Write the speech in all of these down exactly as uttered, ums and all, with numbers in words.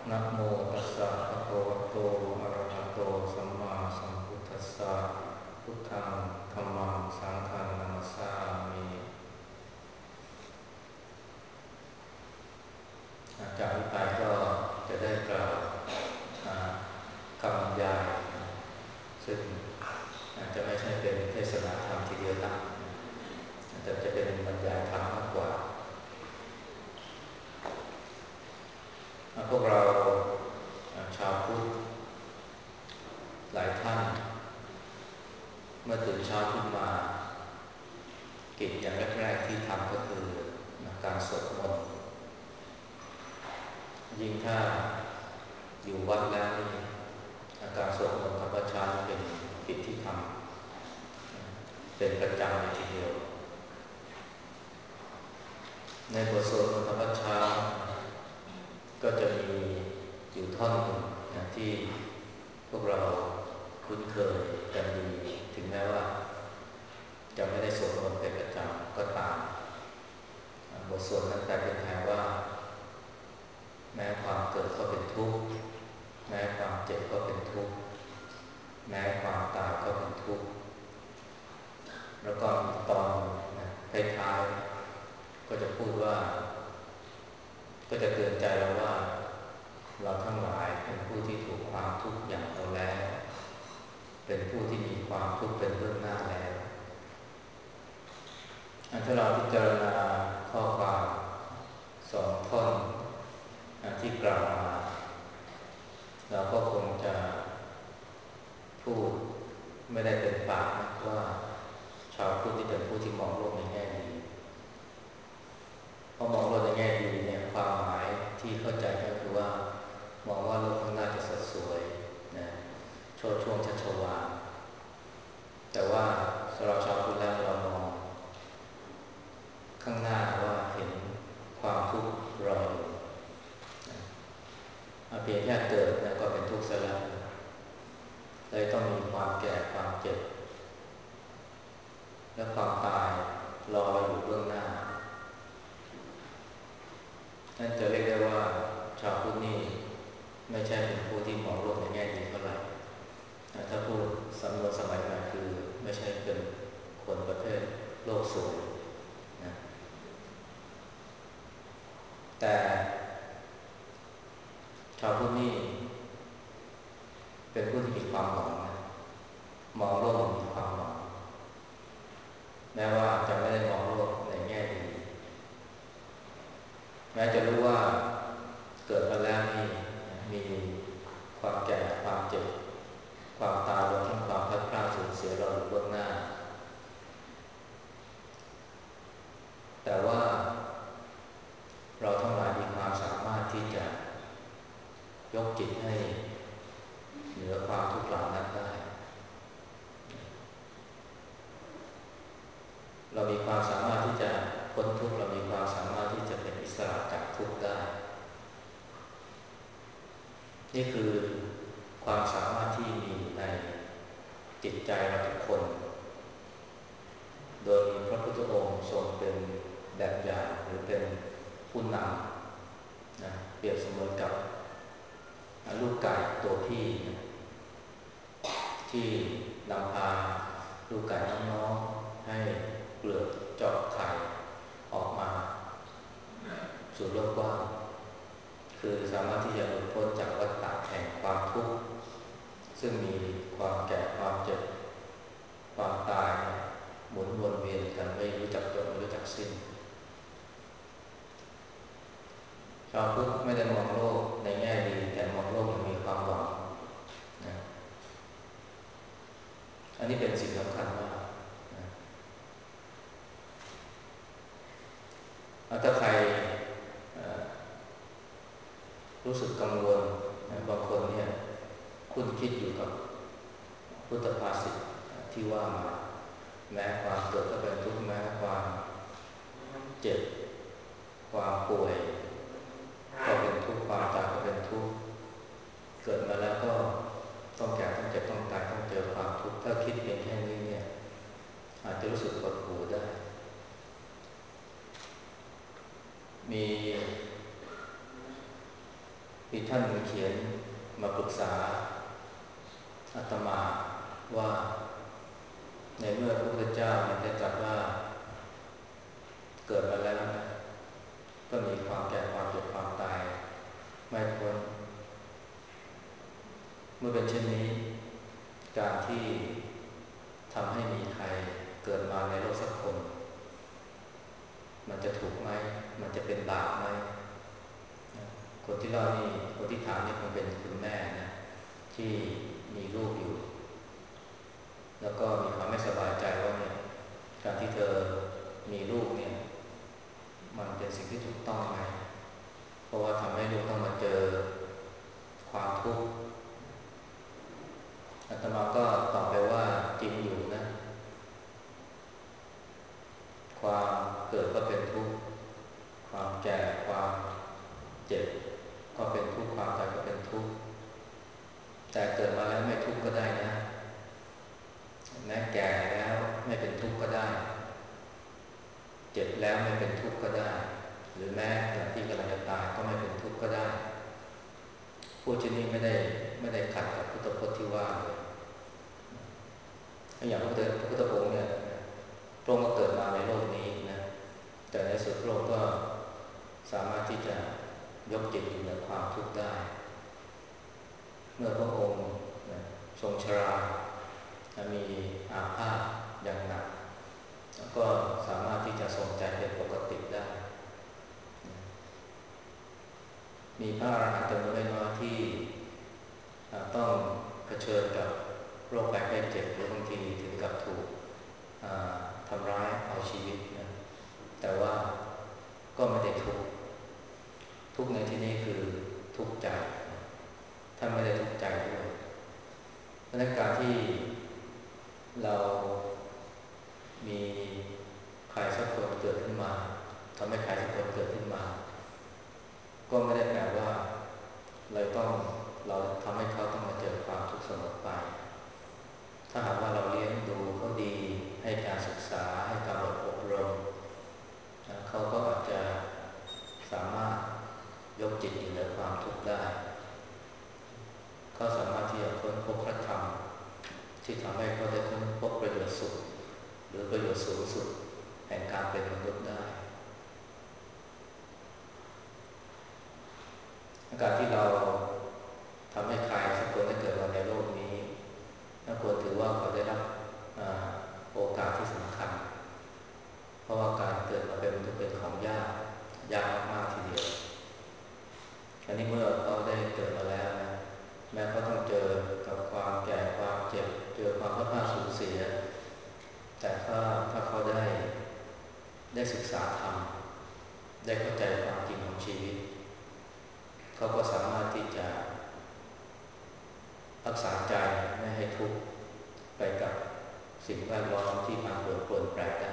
นะโมตัสสะภะคะวะโตอะระหะโตสัมมาสัมพุทธัสสะพุทธังธัมมังสังฆังนะมัสสามิจากนี้ไปก็จะได้กล่าวคำบรรยายซึ่งอาจจะไม่ใช่เป็นเทศนาธรรมทีเดียวนะแต่จะเป็นบรรยายธรรมมากกว่าพวกเราชาวพุทธหลายท่านเมื่อตื่นเช้าขึ้นมากิจอย่างแรกๆที่ทำก็คือการสวดมนต์ยิ่งถ้าอยู่วัดแล้วนี่การสวดมนต์ธรรมชาติเป็นกิจที่ทำเป็นประจำเลยทีเดียวในบทสวดมนต์ธรรมชาติก็จะมีอยู่ท่อนหนึ่งที่พวกเราคุ้นเคยกันดีถึงแม้ว่าจะไม่ได้สวดมนต์เป็นประจำก็ตามบทสวดนั้นแปลเป็นไทยว่าแม้ความเกิดก็เป็นทุกข์แม้ความเจ็บก็เป็นทุกข์แม้ความตายก็เป็นทุกข์แล้วก็ตอนท้ายๆก็จะพูดว่าก็จะเตือนใจเราว่าเราทั้งหลายเป็นผู้ที่ถูกความทุกข์อย่างเอาแล้วเป็นผู้ที่มีความทุกข์เป็นเบื้องหน้าแล้วถ้าเราพิจารณาข้อความสองท่อนที่กล่าวมาเราก็คงจะพูดไม่ได้เต็มปากนะว่าชาวพุทธที่เป็นผู้ที่มองโลกในแง่ดีพอมองโลกในแง่ดีเนี่ยความหมายที่เข้าใจก็คือว่ามองว่าโลกข้างหน้าจะสดสวยนะโชติช่วงชัชวาลแต่ว่าสำหรับชาวพุทธแล้วเรามองข้างหน้าว่าเห็นความทุกข์รออยู่เพียงแค่เกิดแล้วก็เป็นทุกข์ซะแล้วเลยต้องมีความแก่ความเจ็บและความตายรอเราอยู่เบื้องหน้านั่นจะเรียกได้ว่าชาวพุทธนี่ไม่ใช่เป็นผู้ที่มองโลกในแง่ดีเท่าไหร่ถ้าพูดสำนวนสมัยใหม่คือไม่ใช่เป็นคนประเภทโลกสวยนะแต่ชาวพุทธนี่เป็นผู้ที่มีความหวังนะมองโลกมีความหวังแม้ว่าจะไม่ได้มองโลกในแง่ดีแม้จะรู้ว่าเกิดมาแล้วนี่มีความแก่ความเจ็บความตายรวมทั้งความพลัดพรากสูญเสียเราอยู่เบื้องหน้าแต่ว่าเราทั้งหลายมีความสามารถที่จะยกจิตให้เหนือความทุกข์เหล่านั้นได้เรามีความสามารถที่จะพ้นทุกข์เรามีความสามารถที่จะเป็นอิสระจากทุกข์ได้นี่คือความสามารถที่มีในจิตใจเราทุกคนโดยมีพระพุทธองค์ทรงเป็นแบบอย่างหรือเป็นผู้นำนะเปรียบเสมือนกับลูกไก่ตัวพี่นะที่นำพาลูกไก่น้องๆให้เปลือกเจาะไข่ออกมาสู่โลกกว้างคือสามารถที่จะหลุดพ้นจากวัฏฏะแห่งความทุกข์ซึ่งมีความแก่ความเจ็บความตายหมุนวนเวียนกันไม่รู้จักจบไม่รู้จักสิ้นชาวพุทธไม่ได้มองโลกในแง่ดีแต่มองโลกอย่างมีความหวังนะอันนี้เป็นสิ่งสำคัญมากนะถ้าใครรู้สึกกังวลนะบางคนเนี่ยคุ้นคิดอยู่กับพุทธภาษิตที่ว่ามาแม้ความเกิดก็เป็นทุกข์แม้ความเจ็บความป่วยก็เป็นทุกข์ความตายก็เป็นทุกข์เกิดมาแล้วก็ต้องแก่ต้องเจ็บต้องตายต้องเจอความทุกข์ถ้าคิดเพียงแค่นี้เนี่ยอาจจะรู้สึกปวดหัวได้มีมีท่านหนึ่งเขียนมาปรึกษาอาตมาว่าในเมื่อพระพุทธเจ้าเนี่ยได้ตรัสว่าเกิดมาแล้วนะก็มีความแก่ความเจ็บความตายไม่พ้นเมื่อเป็นเช่นนี้การที่ทำให้มีใครเกิดมาในโลกสักคนมันจะถูกไหมมันจะเป็นบาปไหมคนที่เรานี่คนที่ถามนี่คงเป็นคุณแม่นะที่มีลูกอยู่แล้วก็มีความไม่สบายใจว่าเนี่ยการที่เธอมีลูกเนี่ยมันเป็นสิ่งที่ถูกต้องไหมเพราะว่าทำให้ลูกต้องมาเจอความทุกข์อาตมาก็ตอบไปว่าจริงอยู่นะความเกิดก็เป็นทุกข์ความแก่ความเจ็บก็เป็นทุกข์ความตายก็เป็นทุกข์แต่เกิดมาแล้วไม่ทุกข์ก็ได้นะแม้แก่แล้วไม่เป็นทุกข์ก็ได้เจ็บแล้วไม่เป็นทุกข์ก็ได้หรือแม้ขณะที่กำลังจะตายก็ไม่เป็นทุกข์ก็ได้ผู้เช่นนี้ไม่ได้ไม่ได้ขัดกับพุทธพจน์ที่ว่าเลยอย่างพระพุทธองค์เนี่ยพระองค์ก็เกิดมาในโลกนี้นะแต่ในสุดพระองค์ก็สามารถที่จะยกจิตอยู่เหนือความทุกข์ได้เมื่อพระองค์ทรงชรามีอาพาธอย่างหนักแล้วก็สามารถที่จะทรงใจเป็นปกติได้มีพระอรหันต์จำนวนไม่น้อยที่ต้องเผชิญกับโรคภัยไข้เจ็บหรือบางทีถึงกับถูกทำร้ายเอาชีวิตนะแต่ว่าก็ไม่ได้ทุกข์ทุกข์ในที่นี้คือทุกข์ใจท่านไม่ได้ทุกข์ใจด้วยเพราะฉะนั้นการที่เรามีใครสักคนเกิดขึ้นมาทำให้ใครสักคนเกิดขึ้นมาก็ไม่ได้แปลว่าเราต้องเราทำให้เขาต้องมาเจอความทุกข์เสมอไปถ้าหากว่าเราเลี้ยงดูเขาดีให้การศึกษาให้การอบรมเขาก็อาจจะสามารถยกจิตอยู่เหนือความทุกข์ได้เขาสามารถที่จะค้นพบพระธรรมที่ทำให้เขาได้ค้นพบประโยชน์สุดหรือประโยชน์สูงสุดแห่งการเป็นมนุษย์ได้การที่เราทำให้ใครสักคนได้เกิดมาในโลกนี้น่าควรถือว่าเขาได้รับโอกาสที่สำคัญเพราะว่าการเกิดมาเป็นมนุษย์เป็นของยากยากมากๆทีเดียวอันนี้เมื่อเขาได้เกิดมาแล้วนะแม้เขาต้องเจอกับความแก่ความเจ็บเจอความพัดพลาดสูญเสียแต่ถ้าถ้าเขาได้ได้ศึกษาธรรมได้เข้าใจความจริงของชีวิตเขาก็สามารถที่จะรักษาใจไม่ให้ทุกข์ไปกับสิ่งแวดล้อมที่มาปรวนปรวนแปรได้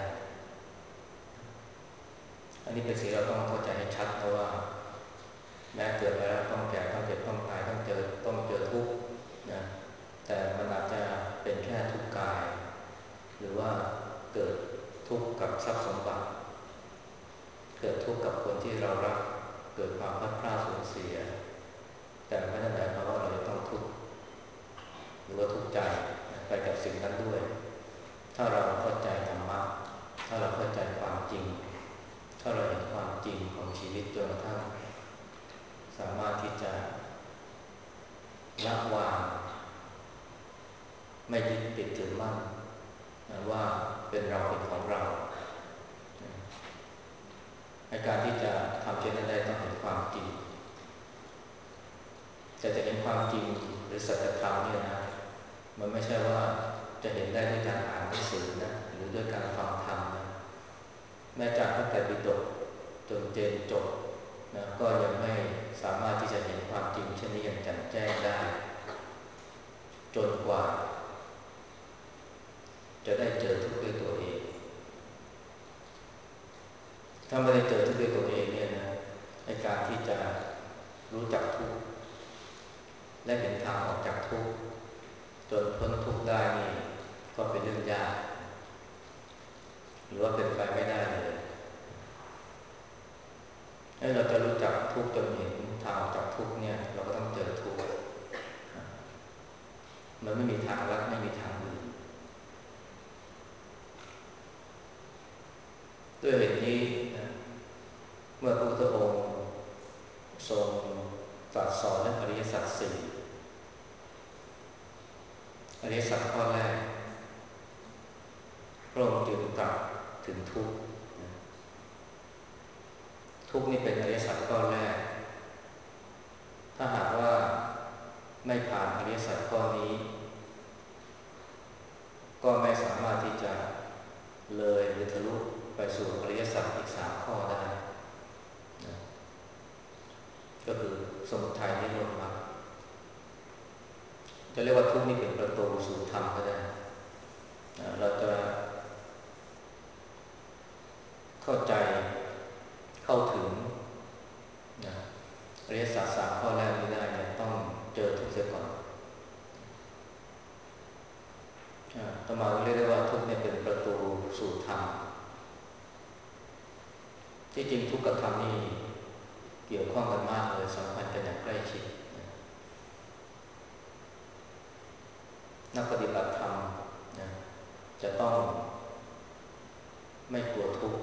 อันนี้เป็นสิ่งเราต้องเข้าใจให้ชัดนะว่าแม้เกิดมาแล้วต้องแก่ต้องเจ็บต้องตายต้องเจอต้องเจอทุกข์นะแต่มันอาจจะเป็นแค่ทุกข์กายหรือว่าเกิดทุกข์กับทรัพย์สมบัติเกิดทุกข์กับคนที่เรารักเกิดความพลาดพลาดสูญเสียแต่ไม่ได้หมายความว่าเราจะต้องทุกข์หรือว่าทุกข์ใจไปกับสิ่งนั้นด้วยถ้าเราเข้าใจธรรมะถ้าเราเข้าใจความจริงถ้าเราเห็นความจริงของชีวิตจนกระทั่งสามารถที่จะละวางไม่ยึดติดถือมั่นว่าเป็นเราเป็นของเราในการที่จะทำเช่นนั้นได้ต้องเห็นความจริงแต่จะเห็นความจริงหรือสัจธรรมเนี่ยนะมันไม่ใช่ว่าจะเห็นได้ด้วยการอ่านหนังสือนะหรือด้วยการฟังธรรมนะแม้จากพระไตรปิฎกจนเจนจบนะก็ยังไม่สามารถที่จะเห็นความจริงเช่นนี้อย่างแจ่มแจ้งได้จนกว่าจะได้เจอทุกข์ด้วยตัวเองถ้าไม่ได้เจอทุกข์ด้วยตัวเองเนี่ยนะในการที่จะรู้จักทุกข์และเห็นทางออกจากทุกข์จนพ้นทุกข์ได้นี่ก็เป็นเรื่องยากหรือว่าเป็นไปไม่ได้เลยให้เราจะรู้จักทุกข์จนเห็นทางออกจากทุกข์เนี่ยตรัสสอนเรื่องอริยสัจสี่อริยสัจข้อแรกพระองค์จึงตรัสถึงทุกข์ทุกข์นี่เป็นอริยสัจข้อแรกถ้าหากว่าไม่ผ่านอริยสัจข้อนี้ก็ไม่สามารถที่จะเลยหรือทะลุไปสู่อริยสัจอีกสามข้อได้นะก็คือสมุทัยนิโรธมรรคจะเรียกว่าทุกข์นี่เป็นประตูสู่ธรรมก็ได้นะเราจะเข้าใจเข้าถึงนะอริยสัจสามข้อแรกนี้ได้เนี่ยต้องเจอทุกข์เสียก่อนต่อมาเรียกได้ว่าทุกข์เนี่ยเป็นประตูสู่ธรรมที่จริงทุกข์กับธรรมนี่เกี่ยวข้องกันมากเลยสัมพันธ์กันอย่างใกล้ชิดนักปฏิบัติธรรมนะจะต้องไม่กลัวทุกข์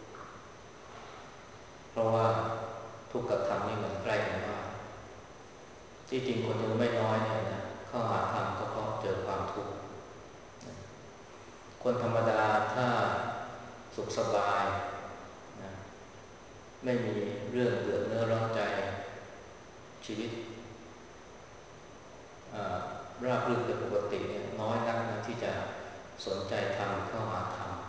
เพราะว่าทุกข์กับธรรมนี่มันใกล้กันมากที่จริงคนยังไม่น้อยเนี่ยนะเข้าหาธรรมก็เพราะเจอความทุกข์คนธรรมดาถ้าสุขสบายนะไม่มีเรื่องเดือดเนื้อร้อนใจชีวิตราบรื่นเป็นปกติเนี่ยน้อยนักนะที่จะสนใจธรรมเข้าหาธรรม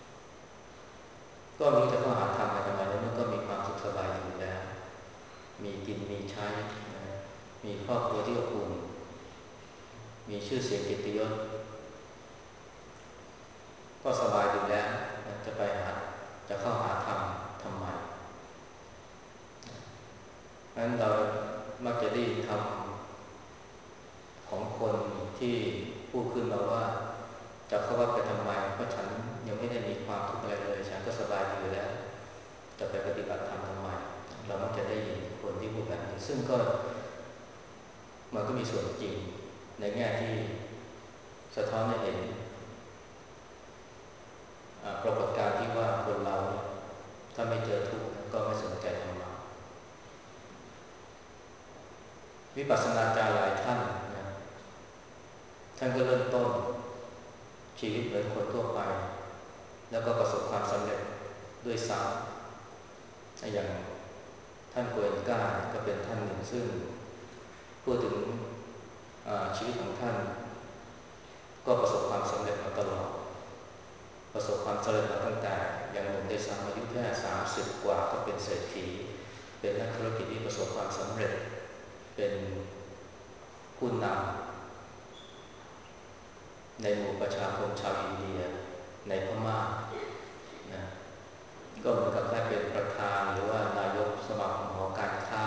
ก็รู้จะเข้าหาธรรมไปทำไมแล้วมันก็มีความสุขสบายอยู่แล้วมีกินมีใช้นะมีครอบครัวที่อบอุ่นมีชื่อเสียงเกียรติยศก็สบายอยู่แล้วจะไปหาจะเข้าหาธรรมทำไมนั้นเรามักจะได้ยินคำของคนที่พูดขึ้นมาว่าจะเข้าวัดไปทำไมเพราะฉันยังไม่ได้มีความทุกข์อะไรเลยฉันก็สบายดีอยู่แล้วจะไปปฏิบัติธรรมทำไมเรามักจะได้ยินคนที่พูดแบบนี้ซึ่งก็มันก็มีส่วนจริงในแง่ที่สะท้อนให้เห็นปรากฏการณ์ที่ว่าคนเราถ้าไม่เจอทุกข์ก็ไม่สนใจธรรมะวิปัสสนาจารย์หลายท่านนะท่านก็เริ่มต้นชีวิตเหมือนคนทั่วไปแล้วก็ประสบความสำเร็จด้วยซ้ำอย่างท่านโกเอนก้าก็เป็นท่านหนึ่งซึ่งพูดถึงชีวิตของท่านก็ประสบความสำเร็จมาตลอดประสบความสำเร็จมาตั้งแต่ยังหนุ่มได้ซ้ำอายุแค่สามสิบกว่าก็เป็นเศรษฐีเป็นนักธุรกิจที่ประสบความสำเร็จเป็นผู้นำในหมู่ประชาชนชาวอินเดียในพม่านะก็เหมือนกับได้เป็นประธานหรือว่านายกสมาคมหอการค้า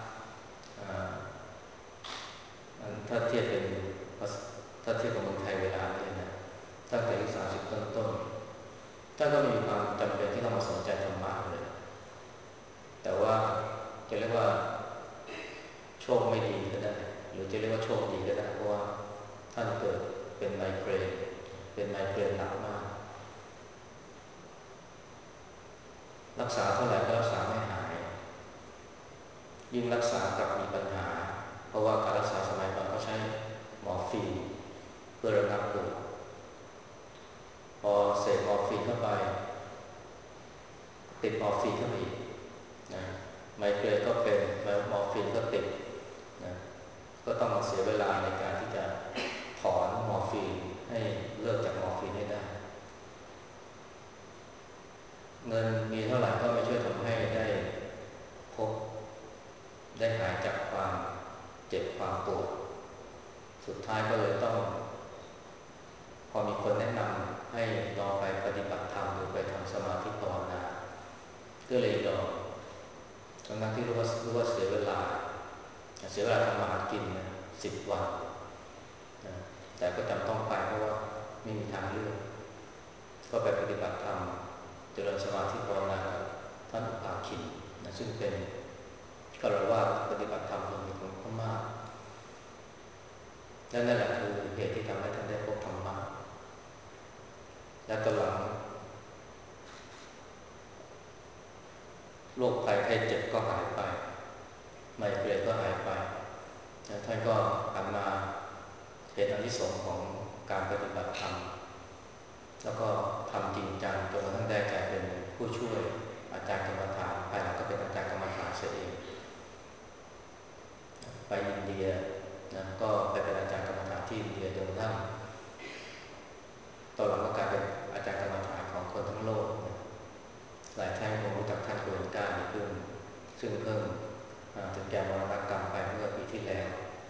ถ้าเทียบเป็นถ้าเทียบกับเมืองไทยเวลานี้นะตั้งแต่อายุสามสิบต้นๆท่านก็มีความจำเป็นที่ต้องมาสนใจธรรมะเลยแต่ว่าจะเรียกว่าโชคไม่ดีก็ได้หรือจะเรียกว่าโชคดีก็ได้เพราะว่าท่านเกิดเป็นไมเกรนเป็นไมเกรนหนักมากรักษาเท่าไหร่ก็รักษาไม่หายยิ่งรักษากลับมีปัญหาเพราะว่าการรักษาสมัยก่อนก็ใช้มอร์ฟีนเพื่อระงับปวดพอเสพมอร์ฟีนเข้าไปติดมอร์ฟีนเข้าไปอีกนะไมเกรนก็เป็นแล้วมอร์ฟีนก็ติดนะก็ต้องมาเสียเวลาในการที่จะถอนมอร์ฟีนให้เลิกจากมอร์ฟีนให้ได้เงินมีเท่าไหร่ก็ไม่ช่วยทำให้ได้พบได้หายจากความเจ็บความปวดสุดท้ายก็เลยต้องพอมีคนแนะนำให้ลองไปปฏิบัติธรรมหรือไปทำสมาธิภาวนาก็เลยลองทั้งที่รู้ว่ารู้ว่าเสียเวลาเสียเวลาทำมาหากินนะสิบวันนะแต่ก็จำต้องไปเพราะว่าไม่มีทางเลือกก็ไปปฏิบัติธรรมเจริญสมาธิภาวนากับท่านอุปาคินนะซึ่งเป็นฆราวาสปฏิบัติธรรมคนหนึ่งของพม่าและนั่นแหละคือเหตุที่ทำให้ท่านได้พบธรรมะและตอนหลังโรคภัยไข้เจ็บก็หายไปไมเกรนก็หายไปท่านก็หันมาเห็นอานิสงส์ของการปฏิบัติธรรมแล้วก็ทำจริงจังจนกระทั่งได้กลายเป็นผู้ช่วยอาจารย์กรรมฐานภายหลังก็เป็นอาจารย์กรรมฐานเสียเองไปอินเดียนะก็ไปเป็นอาจารย์กรรมฐานที่อินเดียจนกระทั่งตอนหลังก็กลายเป็นอาจารย์กรรมฐานของคนทั้งโลกหลายท่านคงรู้จักท่านโกนก้าในพึ่งซึ่งเพิ่งถึงแก่มรณกรรมไปเมื่อปีที่แล้ว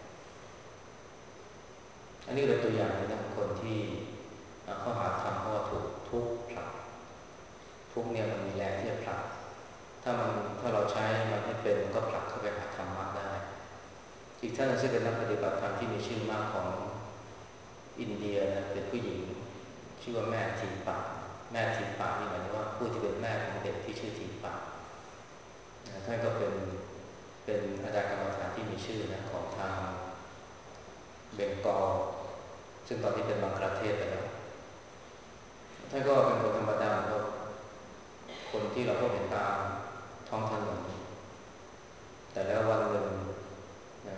อันนี้เป็นตัวอย่างในคนที่เขาหาทำเพราะว่าถูกทุกข์ผลักทุกข์เนี่ยมันมีแรงที่จะผลักถ้ามันถ้าเราใช้มันให้เป็นมันก็ผลักเข้าไปหาธรรมะได้อีกท่านนึงซึ่งเป็นนักปฏิบัติธรรมที่มีชื่อมากของอินเดียนะเป็นผู้หญิงชื่อว่าแม่ทีปะแม่ทีปะนี่หมายถึงว่าผู้ที่เป็นแม่ของเด็กที่ชื่อทีปะท่านก็เป็นเป็นอาจารย์กรรมฐานที่มีชื่อนะของทางเบงกอลซึ่งตอนนี้เป็นบังคลาเทศไปแล้วท่านก็เป็นคนธรรมดาก็คนที่เราพบเห็นตามท้องถนนแต่แล้ววันหนึ่งนะ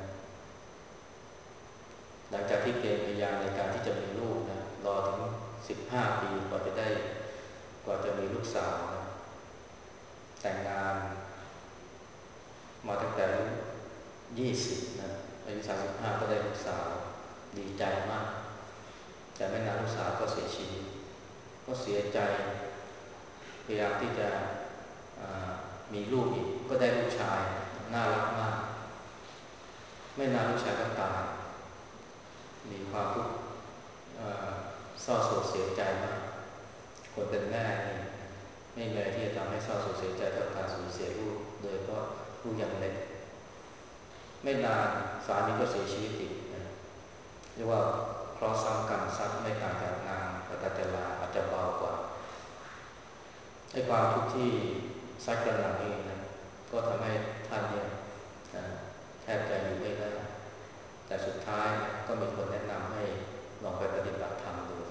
หลังจากที่เพียรพยายามในการที่จะมีลูกนะรอถึงสิบห้าปีกว่าจะได้กว่าจะมีลูกสาวนะแต่งงานมาตั้งแต่อายุยี่สิบนะอายุสามสิบห้าก็ได้ลูกสาวดีใจมากแต่ไม่นานลูกสาวก็เสียชีวิตก็เสียใจพยายามที่จะมีลูกอีกก็ได้ลูกชายน่ารักมากไม่นานลูกชายก็ตายมีความทุกข์เศร้าโศกเสียใจมากคนเป็นแม่นี่ไม่มีอะไรที่จะทำให้เศร้าโศกเสียใจกับการสูญเสียลูกโดยเพราะลูกยังเล็กไม่นานสามีก็เสียชีวิตอีกเรียกว่าเคราะห์ซ้ำกรรมซัดไม่ต่างจากนางปตจลาอาจจะเบากว่าไอ้ความทุกข์ที่ซัดกระหน่ำนี้นะก็ทำให้ท่านเนี่ยแทบจะอยู่ไม่ได้แต่สุดท้ายก็มีคนแนะนำให้ลองไปปฏิบัติธรรมดู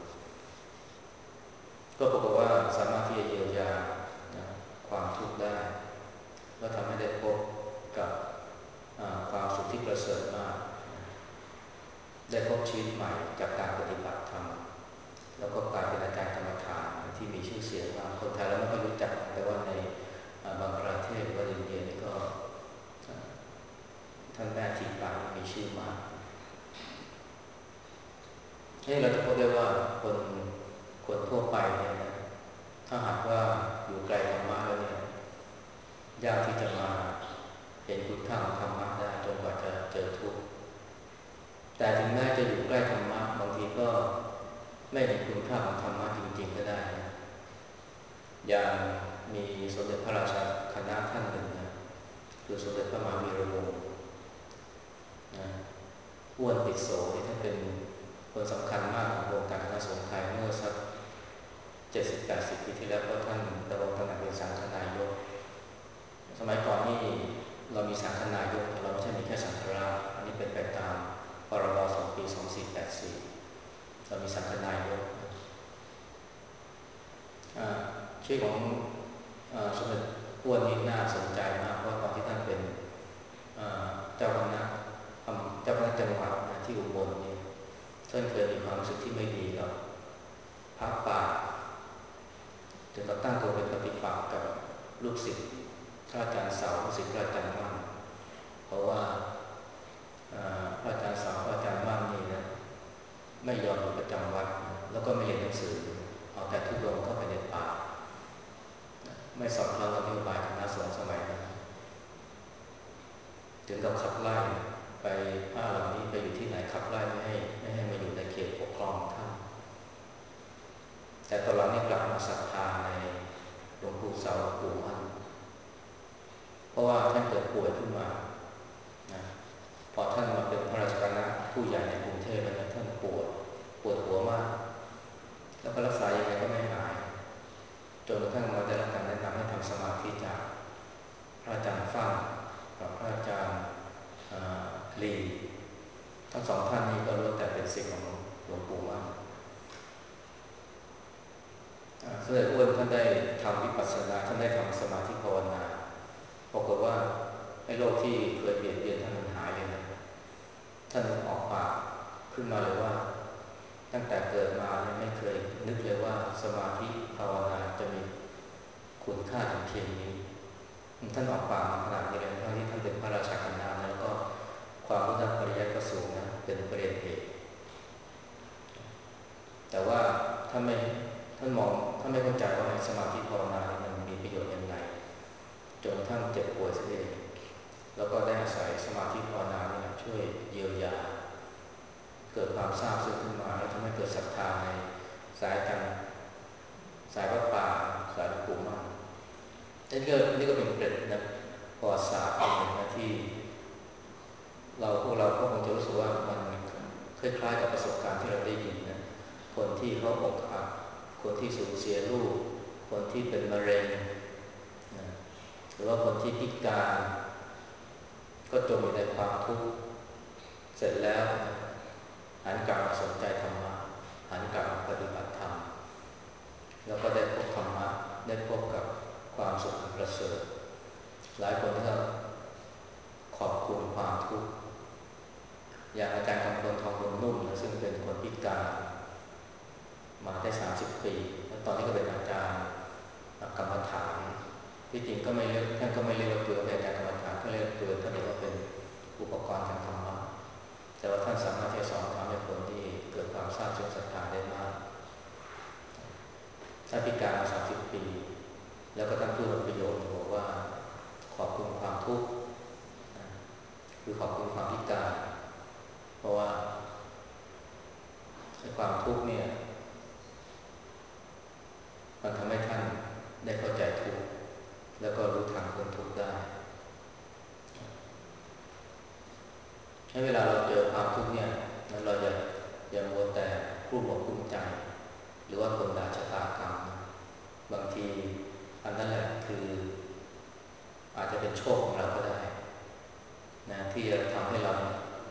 ก็บอกว่าสามารถที่จะเยียวยาความทุกข์ได้แล้วทำให้ได้พบกับความสุขที่ประเสริฐมากได้พบชีวิตใหม่จากการปฏิบัติธรรมแล้วก็กลายเป็นอาจารย์กรรมฐานที่มีชื่อเสียงมากคนไทยเราไม่ค่อยรู้จักแต่ว่าในบางประเทศว่าอินเดียนี่ก็ท่านแม่ทีปามีชื่อมากนี่เราจะพบได้ว่าคนคนทั่วไปเนี่ยนะถ้าหากว่าอยู่ไกลธรรมะแล้วเนี่ยยากที่จะมาเห็นคุณค่าของธรรมะได้จนกว่าจะเจอทุกข์แต่ถึงแม้จะอยู่ใกล้ธรรมะบางทีก็ไม่เห็นคุณค่าของธรรมะจริงๆก็ได้นะอย่างมีสมเด็จพระราชาคณะท่านหนึ่งนะคือสมเด็จพระมหาวีระวงศ์นะอ้วนติดโสที่ท่านเป็นคนสำคัญมากของวงการคณะสงฆ์ไทยเมื่อสักเจ็ดสิบแปดสิบปีที่แล้วก็ท่านดำรงตำแหน่งเป็นสังฆนายกสมัยก่อนนี่เรามีสังฆนายกแต่เราไม่ใช่มีแค่สังฆราชอันนี้เป็นไปตามพรบสองปีสองสี่แปดสี่เรามีสังฆนายกชื่อของสมเด็จอ้วนนี่น่าสนใจมากเพราะตอนที่ท่านเป็นเจ้าคณะเจ้าคณะจังหวัดที่อุบลนี่ท่านเคยมีความรู้สึกที่ไม่ดีกับพระป่าถึงกับตั้งตัวเป็นปฏิปักษ์กับลูกศิษย์พระอาจารย์เสาลูกศิษย์พระอาจารย์มั่นเพราะว่าพระอาจารย์เสาพระอาจารย์มั่นนี่นะไม่ยอมอยู่ประจำวัดแล้วก็ไม่เรียนหนังสือเอาแต่ทุดงเข้าไปในป่าไม่สอดคล้องกับนโยบายคณะสงฆ์สมัยนั้นถึงกับขับไล่ไปพระเหล่านี้ไปอยู่ที่ไหนขับไล่ไม่ให้ไม่ให้มาอยู่ในเขตปกครองท่านแต่ตอนหลังนี่กลับมาศรัทธาในหลวงปู่เสาหลวงปู่มั่นเพราะว่าท่านเกิดป่วยขึ้นมานะพอท่านมาเป็นพระราชคณะผู้ใหญ่ในกรุงเทพแล้วท่านปวดปวดหัวมากแล้วก็รักษายังไงก็ไม่หายจนกระทั่งมาได้รับการแนะนำให้ทำสมาธิจากพระอาจารย์ฟั่นกับพระอาจารย์ลีทั้งสองท่านนี้ก็ล้วนแต่เป็นศิษย์ของหลวงปู่มั่นสมเด็จอ้วนท่านได้ทำวิปัสสนาท่านได้ทำสมาธิภาวนาปรากฏว่าไอ้โรคที่เคยเบียดเบียนท่านมันหายเลยนะขึ้นมาเลยว่าตั้งแต่เกิดมาเนี่ยไม่เคยนึกเลยว่าสมาธิภาวนาจะมีคุณค่าถึงเพียงนี้ท่านออกปากมาขนาดนี้เลยทั้งที่ท่านเป็นพระราชาคณะแล้วก็ความรู้ด้านปริยัติก็สูงนะเป็นปริญญาเอกแต่ว่าถ้าไม่ท่านมองท่านไม่เข้าใจว่าสมาธิภาวนาเนี่ยมันมีประโยชน์ยังไงจนกระทั่งเจ็บป่วยเสียเองแล้วก็ได้อาศัยสมาธิภาวนาเนี่ยช่วยเยียวยาเกิดความทราบซึ้งขึ้นมาแล้วทำให้เกิดศรัทธาในสายกันสายวัดป่าสายหลวงปู่มั่นนี่ก็นี่ก็เป็นเกร็ดนะประวัติศาสตร์เป็นหน้าที่เราพวกเราก็คงจะรู้สึกว่ามันคล้ายๆกับประสบการณ์ที่เราได้ยินนะคนที่เขาอกหักคนที่สูญเสียลูกคนที่เป็นมะเร็งนะหรือว่าคนที่พิการก็จมอยู่ในความทุกข์เสร็จแล้วหันกลับมาสนใจธรรมะหันกลับมาปฏิบัติธรรมแล้วก็ได้พบธรรมะได้พบกับความสุขอันประเสริฐหลายคนก็ขอบคุณความทุกข์อย่างอาจารย์กำพลทองบุญนุ่มนะซึ่งเป็นคนพิการมาได้สามสิบปีแล้วตอนนี้ก็เป็นอาจารย์กรรมฐานที่จริงก็ไม่เรียกท่านก็ไม่เรียกว่าตัวเป็นอาจารย์กรรมฐานก็เรียกตัวท่านเรียกว่าเป็นอุปกรณ์ทางธรรมะแต่ว่าท่านสามารถที่จะสอนทำให้คนที่เกิดความทราบซึ้งศรัทธาได้มากท่านพิการมาสามสิบปีแล้วก็ท่านพูดประโยชน์บอกว่าขอบคุณความทุกข์คือขอบคุณความพิการเพราะว่าความทุกข์เนี่ยมันทำให้ท่านได้เข้าใจทุกข์แล้วก็รู้ทางพ้นทุกข์ได้ให้เวลาเราเจอความทุกข์เนี่ยเราอย่าอย่ามัวแต่กลุ้มอกกลุ้มใจหรือว่าคนด่าชะตากรรมบางทีอันนั้นแหละคืออาจจะเป็นโชคของเราก็ได้นะที่จะทำให้เรา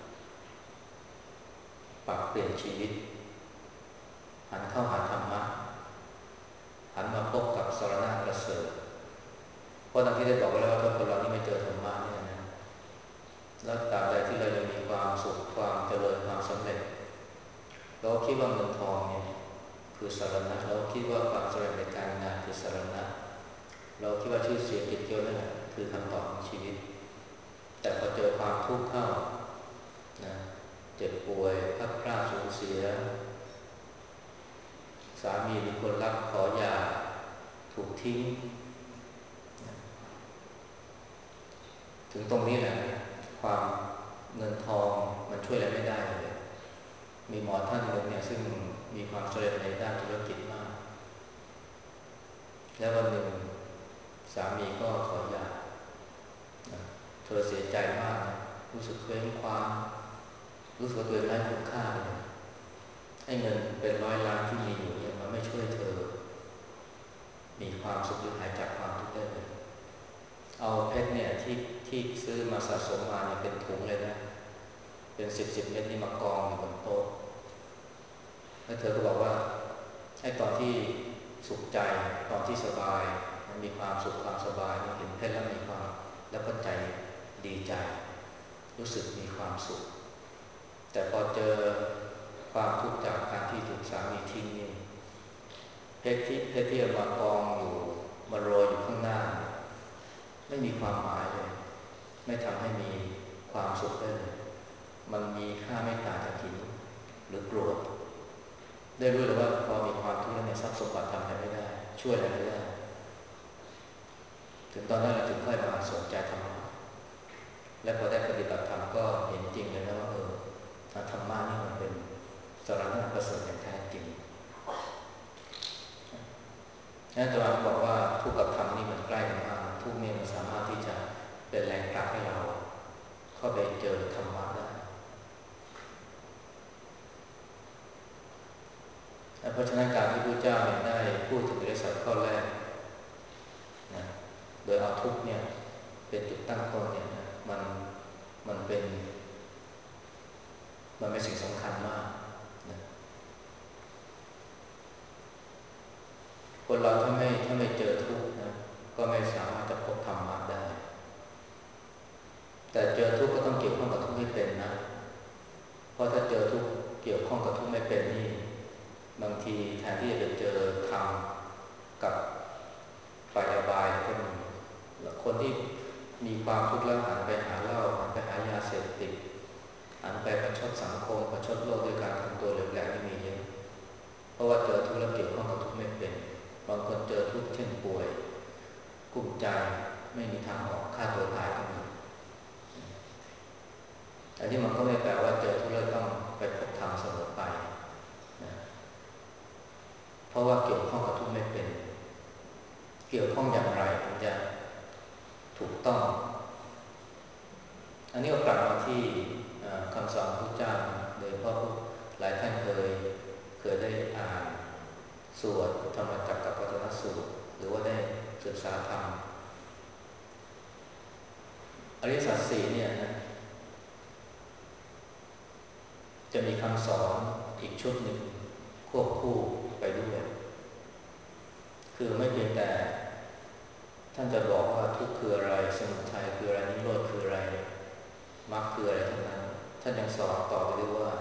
ปรับเปลี่ยนชีวิตหันเข้าหาธรรมะหันมาพบกับสรณะประเสริฐเพราะตอนที่ได้บอกไว้แล้วว่าถ้าคนเรานี่ไม่เจอธรรมะเนี่ยนะแล้วตราบใดที่เรายังมีความสุขความเจริญความสำเร็จเราคิดว่าเงินทองเนี่ยคือสรณะเราคิดว่าความสำเร็จในการงานคือสรณะเราคิดว่าชื่อเสียงเกียรติยศนั่นแหละคือคำตอบของชีวิตแต่พอเจอความทุกข์เข้านะเจ็บป่วยพลัดพรากสูญเสียสามีมีคนรักขอหย่าถูกทิ้งถึงตรงนี้แหละความเงินทองมันช่วยอะไรไม่ได้เลยมีหมอท่านหนึ่งเนี่ยซึ่งมีความสำเร็จในด้านธุรกิจมากแล้ววันหนึ่งสามีก็ขอหย่าเธอเสียใจมากรู้สึกเคว้งคว้างรู้สึกตัวเองไร้คุณค่าเลยให้เงินเป็นร้อยล้านที่มีอยู่เนี่ยมันไม่ช่วยเธอมีความสุขหรือหายจากความทุกข์ได้เลยเอาเพชรเนี่ยที่ที่ซื้อมาสะสมมาเนี่ยเป็นถุงเลยนะเป็นสิบสิบเม็ดนี่มากองอยู่บนโต๊ะแล้วเธอก็บอกว่าไอ้ตอนที่สุขใจตอนที่สบายมันมีความสุขความสบายนี่เห็นเพชรแล้วมีความแล้วก็ใจดีใจรู้สึกมีความสุขแต่พอเจอความทุกข์จากการที่ถูกสามีทิ้งนี่เพชรที่เพชรที่มากองอยู่มาโรยอยู่ข้างหน้าไม่มีความหมายเลยไม่ทำให้มีความสุขได้เลยมันมีค่าไม่ต่างจากหินหรือโกรธได้รู้เลยว่าพอมีความทุกข์แล้วเนี่ยทรัพย์สมบัติทำอะไรไม่ได้ช่วยอะไรไม่ได้ถึงตอนนั้นเราถึงค่อยมาสนใจธรรมะและพอได้ปฏิบัติธรรมก็เห็นจริงเลยนะว่าเออธรรมะนี่มันเป็นสรณะประเสริฐอย่างแท้จริงนั่นตอนบอกว่าทุกข์กับธรรมนี่มันใกล้กันมากทุกข์นี่มันสามารถที่จะเป็นแรงผลักให้เราเข้าไปเจอธรรมะได้เพราะฉะนั้นการที่พระเจ้าได้พูดถึงอริยสัจข้อแรกนะโดยเอาทุกข์เนี่ยเป็นจุดตั้งต้นเนี่ยนะมันมันเป็นมันเป็นสิ่งสำคัญมากนะคนเราถ้าไม่ถ้าไม่เจอทุกข์นะก็ไม่สามารถจะพบธรรมะได้แต่เจอทุกข์ก็ต้องเกี่ยวข้องกับทุกข์ให้เป็นนะเพราะถ้าเจอทุกข์เกี่ยวทีแทนที่จะไปเจอธรรมกับไปอบายก็มีคนที่มีความทุกข์แล้วหันไปหาเหล้าหันไปหายาเสพติดหันไปประชดสังคมประชดโลกด้วยการทำตัวเหลวแหลมไม่มีเยอะเพราะว่าเจอทุกข์แล้วเกี่ยวข้องกับทุกข์ไม่เป็นบางคนเจอทุกข์เช่นป่วยกุ้มใจไม่มีทางออกฆ่าตัวตายก็มีอันนี้มันก็ไม่แปลว่าเจอทุกข์แล้วต้องไปพบธรรมเสมอไปนะเพราะว่าเกี่ยวข้องกับทุกข์ไม่เป็นเกี่ยวข้องอย่างไรถึงจะถูกต้องอันนี้ก็กลับมาที่คำสอนพระเจ้าโดยเพราะหลายท่านเคยเคยได้อ่านสวดธรรมจักรกับวัฒนสูตรหรือว่าได้ศึกษาธรรมอริยสัจสี่เนี่ยนะจะมีคำสอนอีกชุดหนึ่งควบคู่ไปด้วยคือไม่เพียงแต่ท่านจะบอกว่าทุกข์คืออะไรสมุทัยคืออะไรนิโรธคืออะไรมรรคคืออะไรเท่านั้นท่านยังสอนต่อไปด้วยว่า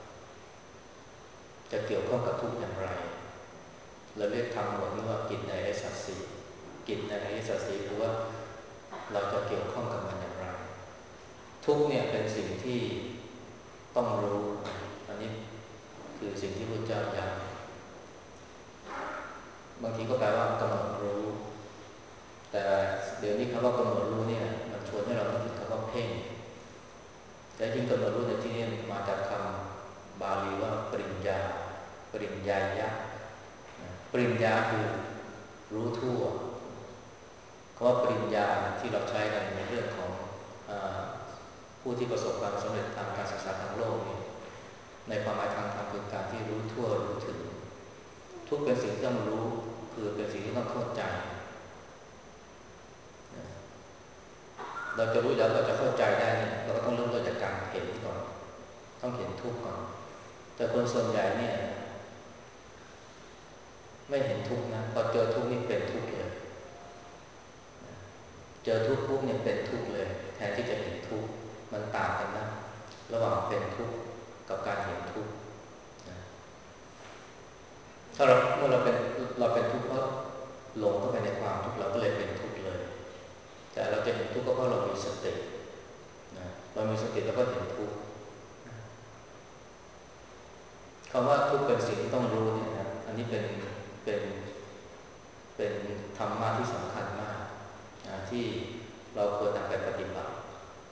จะเกี่ยวข้องกับทุกข์อย่างไรเราเรียกธรรมหมวดนี้ว่ากิจในอริยสัจสี่กิจในอริยสัจสี่คือว่าเราจะเกี่ยวข้องกับมันอย่างไรทุกข์เนี่ยเป็นสิ่งที่ต้องรู้อันนี้คือสิ่งที่พุทธเจ้าย้ำบางทีก็แปลว่ากำหนดรู้แต่เดี๋ยวนี้คำว่ากำหนดรู้เนี่ยมันชวนให้เราคิดถึงคำว่าเพ่งแต่จริงกำหนดรู้ในที่นี้มาจากคำบาลีว่าปริญญาปริญญายะปริญญาคือรู้ทั่วคำว่าปริญญาที่เราใช้กันในเรื่องของผู้ที่ประสบความสำเร็จทางการศึกษาทางโลกนี่ในความหมายทางธรรมคือการที่รู้ทั่วรู้ถึงทุกเป็นสิ่งที่ต้องรู้คือเป็นสิ่งที่ต้องเข้าใจเราจะรู้แล้วเราจะเข้าใจได้เนี่ยเราก็ต้องเริ่มต้นจากการเห็นก่อนต้องเห็นทุกข์ก่อนแต่คนส่วนใหญ่เนี่ยไม่เห็นทุกข์นะพอเจอทุกข์นี่เป็นทุกข์เลยเจอทุกข์ปุ๊บเนี่ยเป็นทุกข์เลยแทนที่จะเห็นทุกข์มันต่างกันนะระหว่างเป็นทุกข์กับการเห็นทุกข์ถ้าเราเมื่อเราเป็นเราเป็นทุกข์เพราะหลงเข้าไปในความทุกข์เราก็เลยเป็นทุกข์เลยแต่เราจะเห็นทุกข์ก็เพราะเรามีสตินะเรามีสติแล้วก็เห็นทุกข์คำว่าทุกข์เป็นสิ่งที่ต้องรู้เนี่ยนะอันนี้เป็นเป็นเป็นธรรมะที่สำคัญมากนะที่เราควรนำไปปฏิบัติ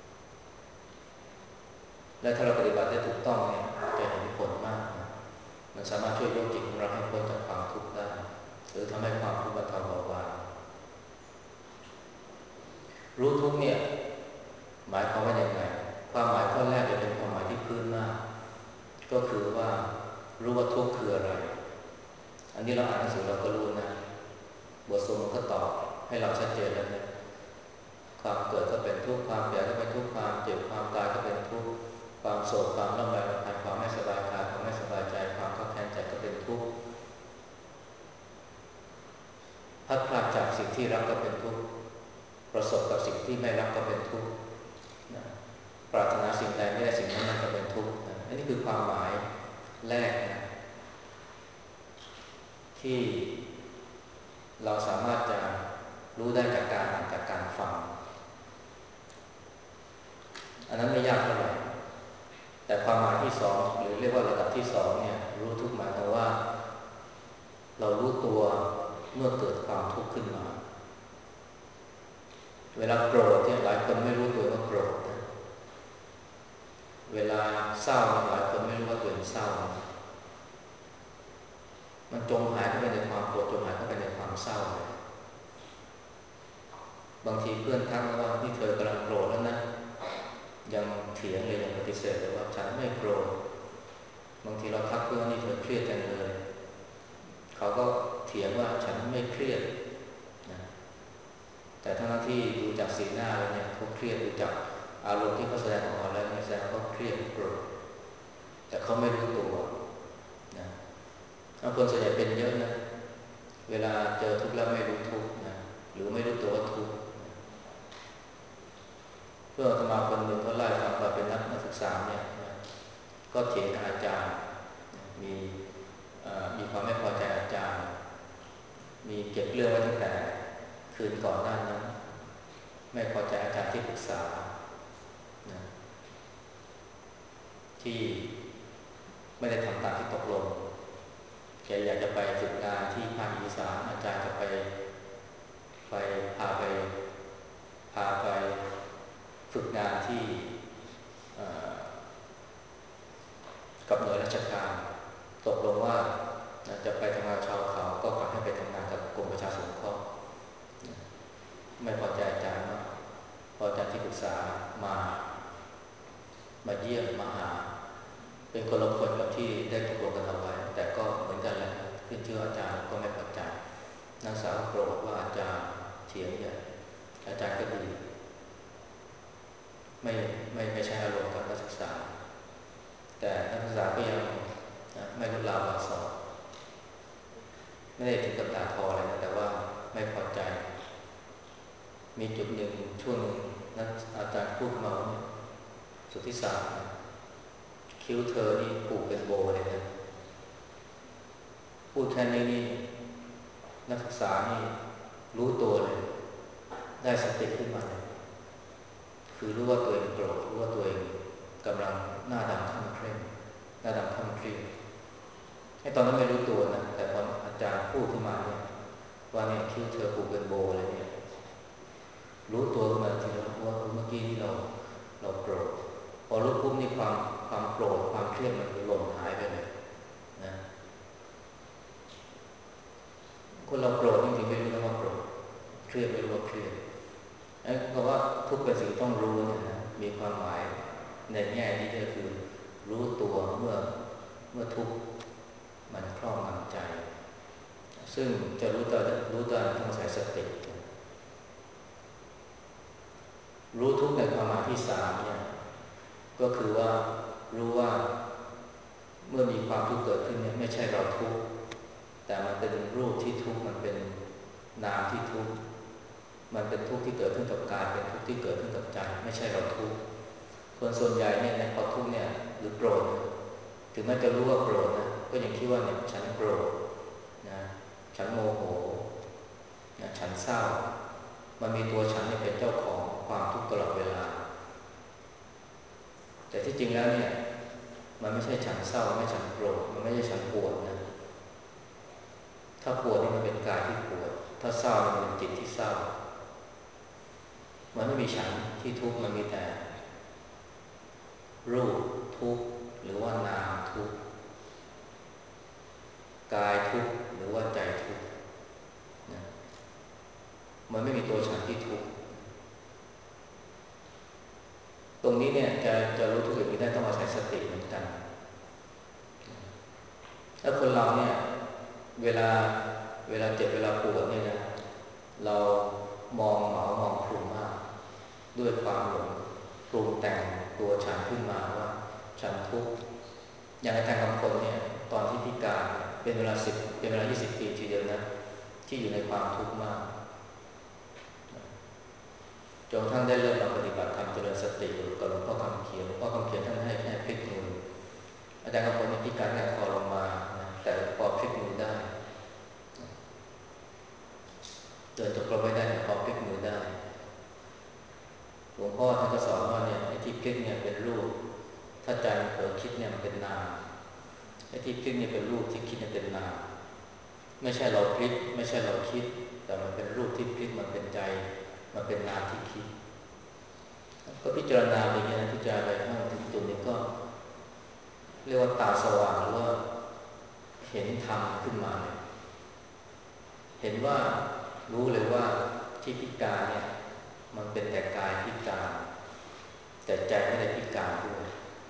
และถ้าเราปฏิบัติได้ถูกต้องเนี่ยจะเห็นผลมากนะมันสามารถช่วยยกจิตของเราให้พ้นจากความทุกข์ได้หรือทำให้ความทุกข์บรรเทาเบาบางรู้ทุกเนี่ยหมายความว่าอย่างไรความหมายข้อแรกจะเป็นความหมายที่พื้นมากก็คือว่ารู้ว่าทุกข์คืออะไรอันนี้เราอ่านหนังสือเราก็รู้นะบทสวดมนต์ก็ตอบให้เราชัดเจนแล้วนะความเกิดก็เป็นทุกข์ความแก่ก็เป็นทุกข์ความเจ็บความตายก็เป็นทุกข์ความโศกความร่ำไรรำพันความไม่สบายกายความไม่สบายใจความขับแค้นใจก็เป็นทุกข์พัดพลาดจากสิ่งที่รักก็เป็นทุกข์ประสบกับสิ่งที่ไม่รักก็เป็นทุกข์ปรารถนาสิ่งใดไม่ได้สิ่งนั้นมันก็เป็นทุกข์อันนี้คือความหมายแรกนะที่เราสามารถจะรู้ได้จากการอ่านจากการฟังอันนั้นไม่ยากเท่าไหร่แต่ความหมายที่สองหรือเรียกว่าระดับที่สองเนี่ยรู้ทุกหมายความว่าเรารู้ตัวเมื่อเกิดความทุกข์ขึ้นมาเวลาโกรธเนี่ยหลายคนไม่รู้ตัวว่าโกรธนะเวลาเศร้าหลายคนไม่รู้ว่าตัวเองเศร้ามันจมหายเข้าไปในความโกรธจมหายเข้าไปในความเศร้าเลยบางทีเพื่อนทักมาว่านี่เธอกำลังโกรธแล้วนะยังเถียงเลยยังปฏิเสธเลยว่าฉันไม่โกรธบางทีเราทักเพื่อนนี่เธอเครียดจังเลยเขาก็เถียงว่าฉันไม่เครียดนะแต่ทั้งที่ดูจากสีหน้าแล้วเนี่ยเขาเครียดดูจากอารมณ์ที่เขาแสดงออกมาแล้วเนี่ยแสดงว่าเขาเครียดโกรธแต่เขาไม่รู้ตัวนะคนส่วนใหญ่เป็นเยอะนะเวลาเจอทุกข์แล้วไม่รู้ทุกข์นะหรือไม่รู้ตัวว่าทุกข์เพื่อนอาตมาคนหนึ่งเขาไล่ฟังว่าเป็นนักศึกษาเนี่ยนะก็เถียงกับอาจารย์มีมีความไม่พอใจอาจารย์มีเก็บเรื่องไว้ตั้งแต่คืนก่อนหน้านั้นไม่พอใจอาจารย์ที่ปรึกษานะที่ไม่ได้ทำตามที่ตกลงแกอยากจะไปฝึกงานที่ภาคอีสานอาจารย์จะไปไปพาไปพาไปฝึกงานที่กับหน่วยราชการตกลงว่าจะไปทำงานชาวเขาก็กลับให้ไปทำงานกับกรมประชาสงเคราะห์ไม่พอใจอาจารย์มากพออาจารย์ที่ปรึกษามามาเยี่ยมมาหาเป็นคนละคนกับที่ได้ตกลงกันเอาไว้แต่ก็เหมือนกันแหละขึ้นชื่ออาจารย์ก็ไม่พอใจนักศึกษาโกรธว่าอาจารย์เถียงเนี่ยอาจารย์ก็ดีไม่ไม่ไม่ใช่อารมณ์กับนักศึกษาแต่นักศึกษาก็ยังไม่ลดละวางสอบไม่ได้ถึงกับด่าทออะไรนะแต่ว่าไม่พอใจมีจุดหนึ่งช่วงหนึ่งนักอาจารย์พูดมาว่าสุทธิศาสตร์คิ้วเธอนี่ปลูกเป็นโบเลยนะพูดแค่นี้นี่นักศึกษานี่รู้ตัวเลยได้สติขึ้นมาเลยคือรู้ว่าตัวเองโกรธรู้ว่าตัวเองกำลังหน้าดำข้ามเคร่งหน้าดำข้ามเครียดไอ้ตอนนั้นไม่รู้ตัวนะแต่พออาจารย์พูดขึ้นมาเนี่ยว่าเนี่ยคิ้วเธอปลูกเป็นโบเลยเนี่ยรู้ตัวขึ้นมาทีแล้วว่าเมื่อกี้ที่เราเราโกรธพอรู้ปุ๊บนี่ความความโกรธความเครียดมันหล่นหายไปเลยนะคนเราโกรธจริงๆไม่รู้นะว่าโกรธเครียดไม่รู้ว่าเครียดไอ้คำว่าทุกเป็นสิ่งต้องรู้เนี่ยนะมีความหมายในแง่นี้ก็คือรู้ตัวเมื่อเมื่อทุกข์มันครอบงำใจซึ่งจะรู้ตัวรู้ตัวต้องอาศัยสติรู้ทุกข์ในความหมายที่สามเนี่ยก็คือว่ารู้ว่าเมื่อมีความทุกข์เกิดขึ้นเนี่ยไม่ใช่เราทุกข์แต่มันเป็นรูปที่ทุกข์มันเป็นนามที่ทุกข์มันเป็นทุกข์ที่เกิดขึ้นกับกายเป็นทุกข์ที่เกิดขึ้นกับใจไม่ใช่เราทุกข์คนส่วนใหญ่เนี่ยในพอทุกข์เนี่ยหรือโกรธถึงแม้จะรู้ว่าโกรธนะก็ยังคิดว่าเนี่ยฉันโกรธนะฉันโมโหนะฉันเศร้ามันมีตัวฉันเนี่ยเป็นเจ้าของความทุกข์ตลอดเวลาแต่ที่จริงแล้วเนี่ยมันไม่ใช่ฉันเศร้ามันไม่ใช่ฉันโกรธมันไม่ใช่ฉันปวดนะถ้าปวดนี่มันเป็นกายที่ปวดถ้าเศร้ามันเป็นจิตที่เศร้ามันไม่มีฉันที่ทุกข์มันมีแต่รูปทุกข์หรือว่านามทุกข์กายทุกข์หรือว่าใจทุกข์นะมันไม่มีตัวฉันที่ทุกข์ตรงนี้เนี่ยจะจะรู้ทุกอย่างนี้ได้ต้องอาศัยสติเหมือนกันแล้วคนเราเนี่ยเวลาเวลาเจ็บเวลาปวดเนี่ยนะเรามองเหมามองคลุมมากด้วยความหลงปรุงแต่งตัวฉันขึ้นมาว่าฉันทุกข์อย่างอาจารย์กำพลเนี่ยตอนที่พิการเป็นเวลาสิบเป็นเวลายี่สิบปีทีเดียวนะที่อยู่ในความทุกข์มากจนท่านได้เริ่มมาปฏิบัติธรรมเจริญสติกับหลวงพ่อคำเขียนหลวงพ่อคำเขียนท่านให้แค่พลิกมืออาจารย์กำพลนี่พิการแค่คอลงมาแต่พอพลิกมือได้เดินจงกรมไม่ได้พอพลิกมือได้หลวงพ่อท่านก็สอนว่าเนี่ยไอ้ที่พลิกเนี่ยเป็นรูปถ้าใจมันเผลอคิดเนี่ยมันเป็นนามไอ้ที่พลิกเนี่ยเป็นรูปที่คิดเนี่ยเป็นนามไม่ใช่เราพลิกไม่ใช่เราคิดแต่มันเป็นรูปที่พลิกมันเป็นใจมันเป็นนามที่คิดก็พิจารณาไปอย่างนี้นะพิจารณาไปข้างถึงจุดนี้ก็เรียกว่าตาสว่างหรือว่าเห็นธรรมขึ้นมาเลยเห็นว่ารู้เลยว่าที่พิการเนี่ยมันเป็นแต่กายพิการแต่ใจไม่ได้พิการด้วย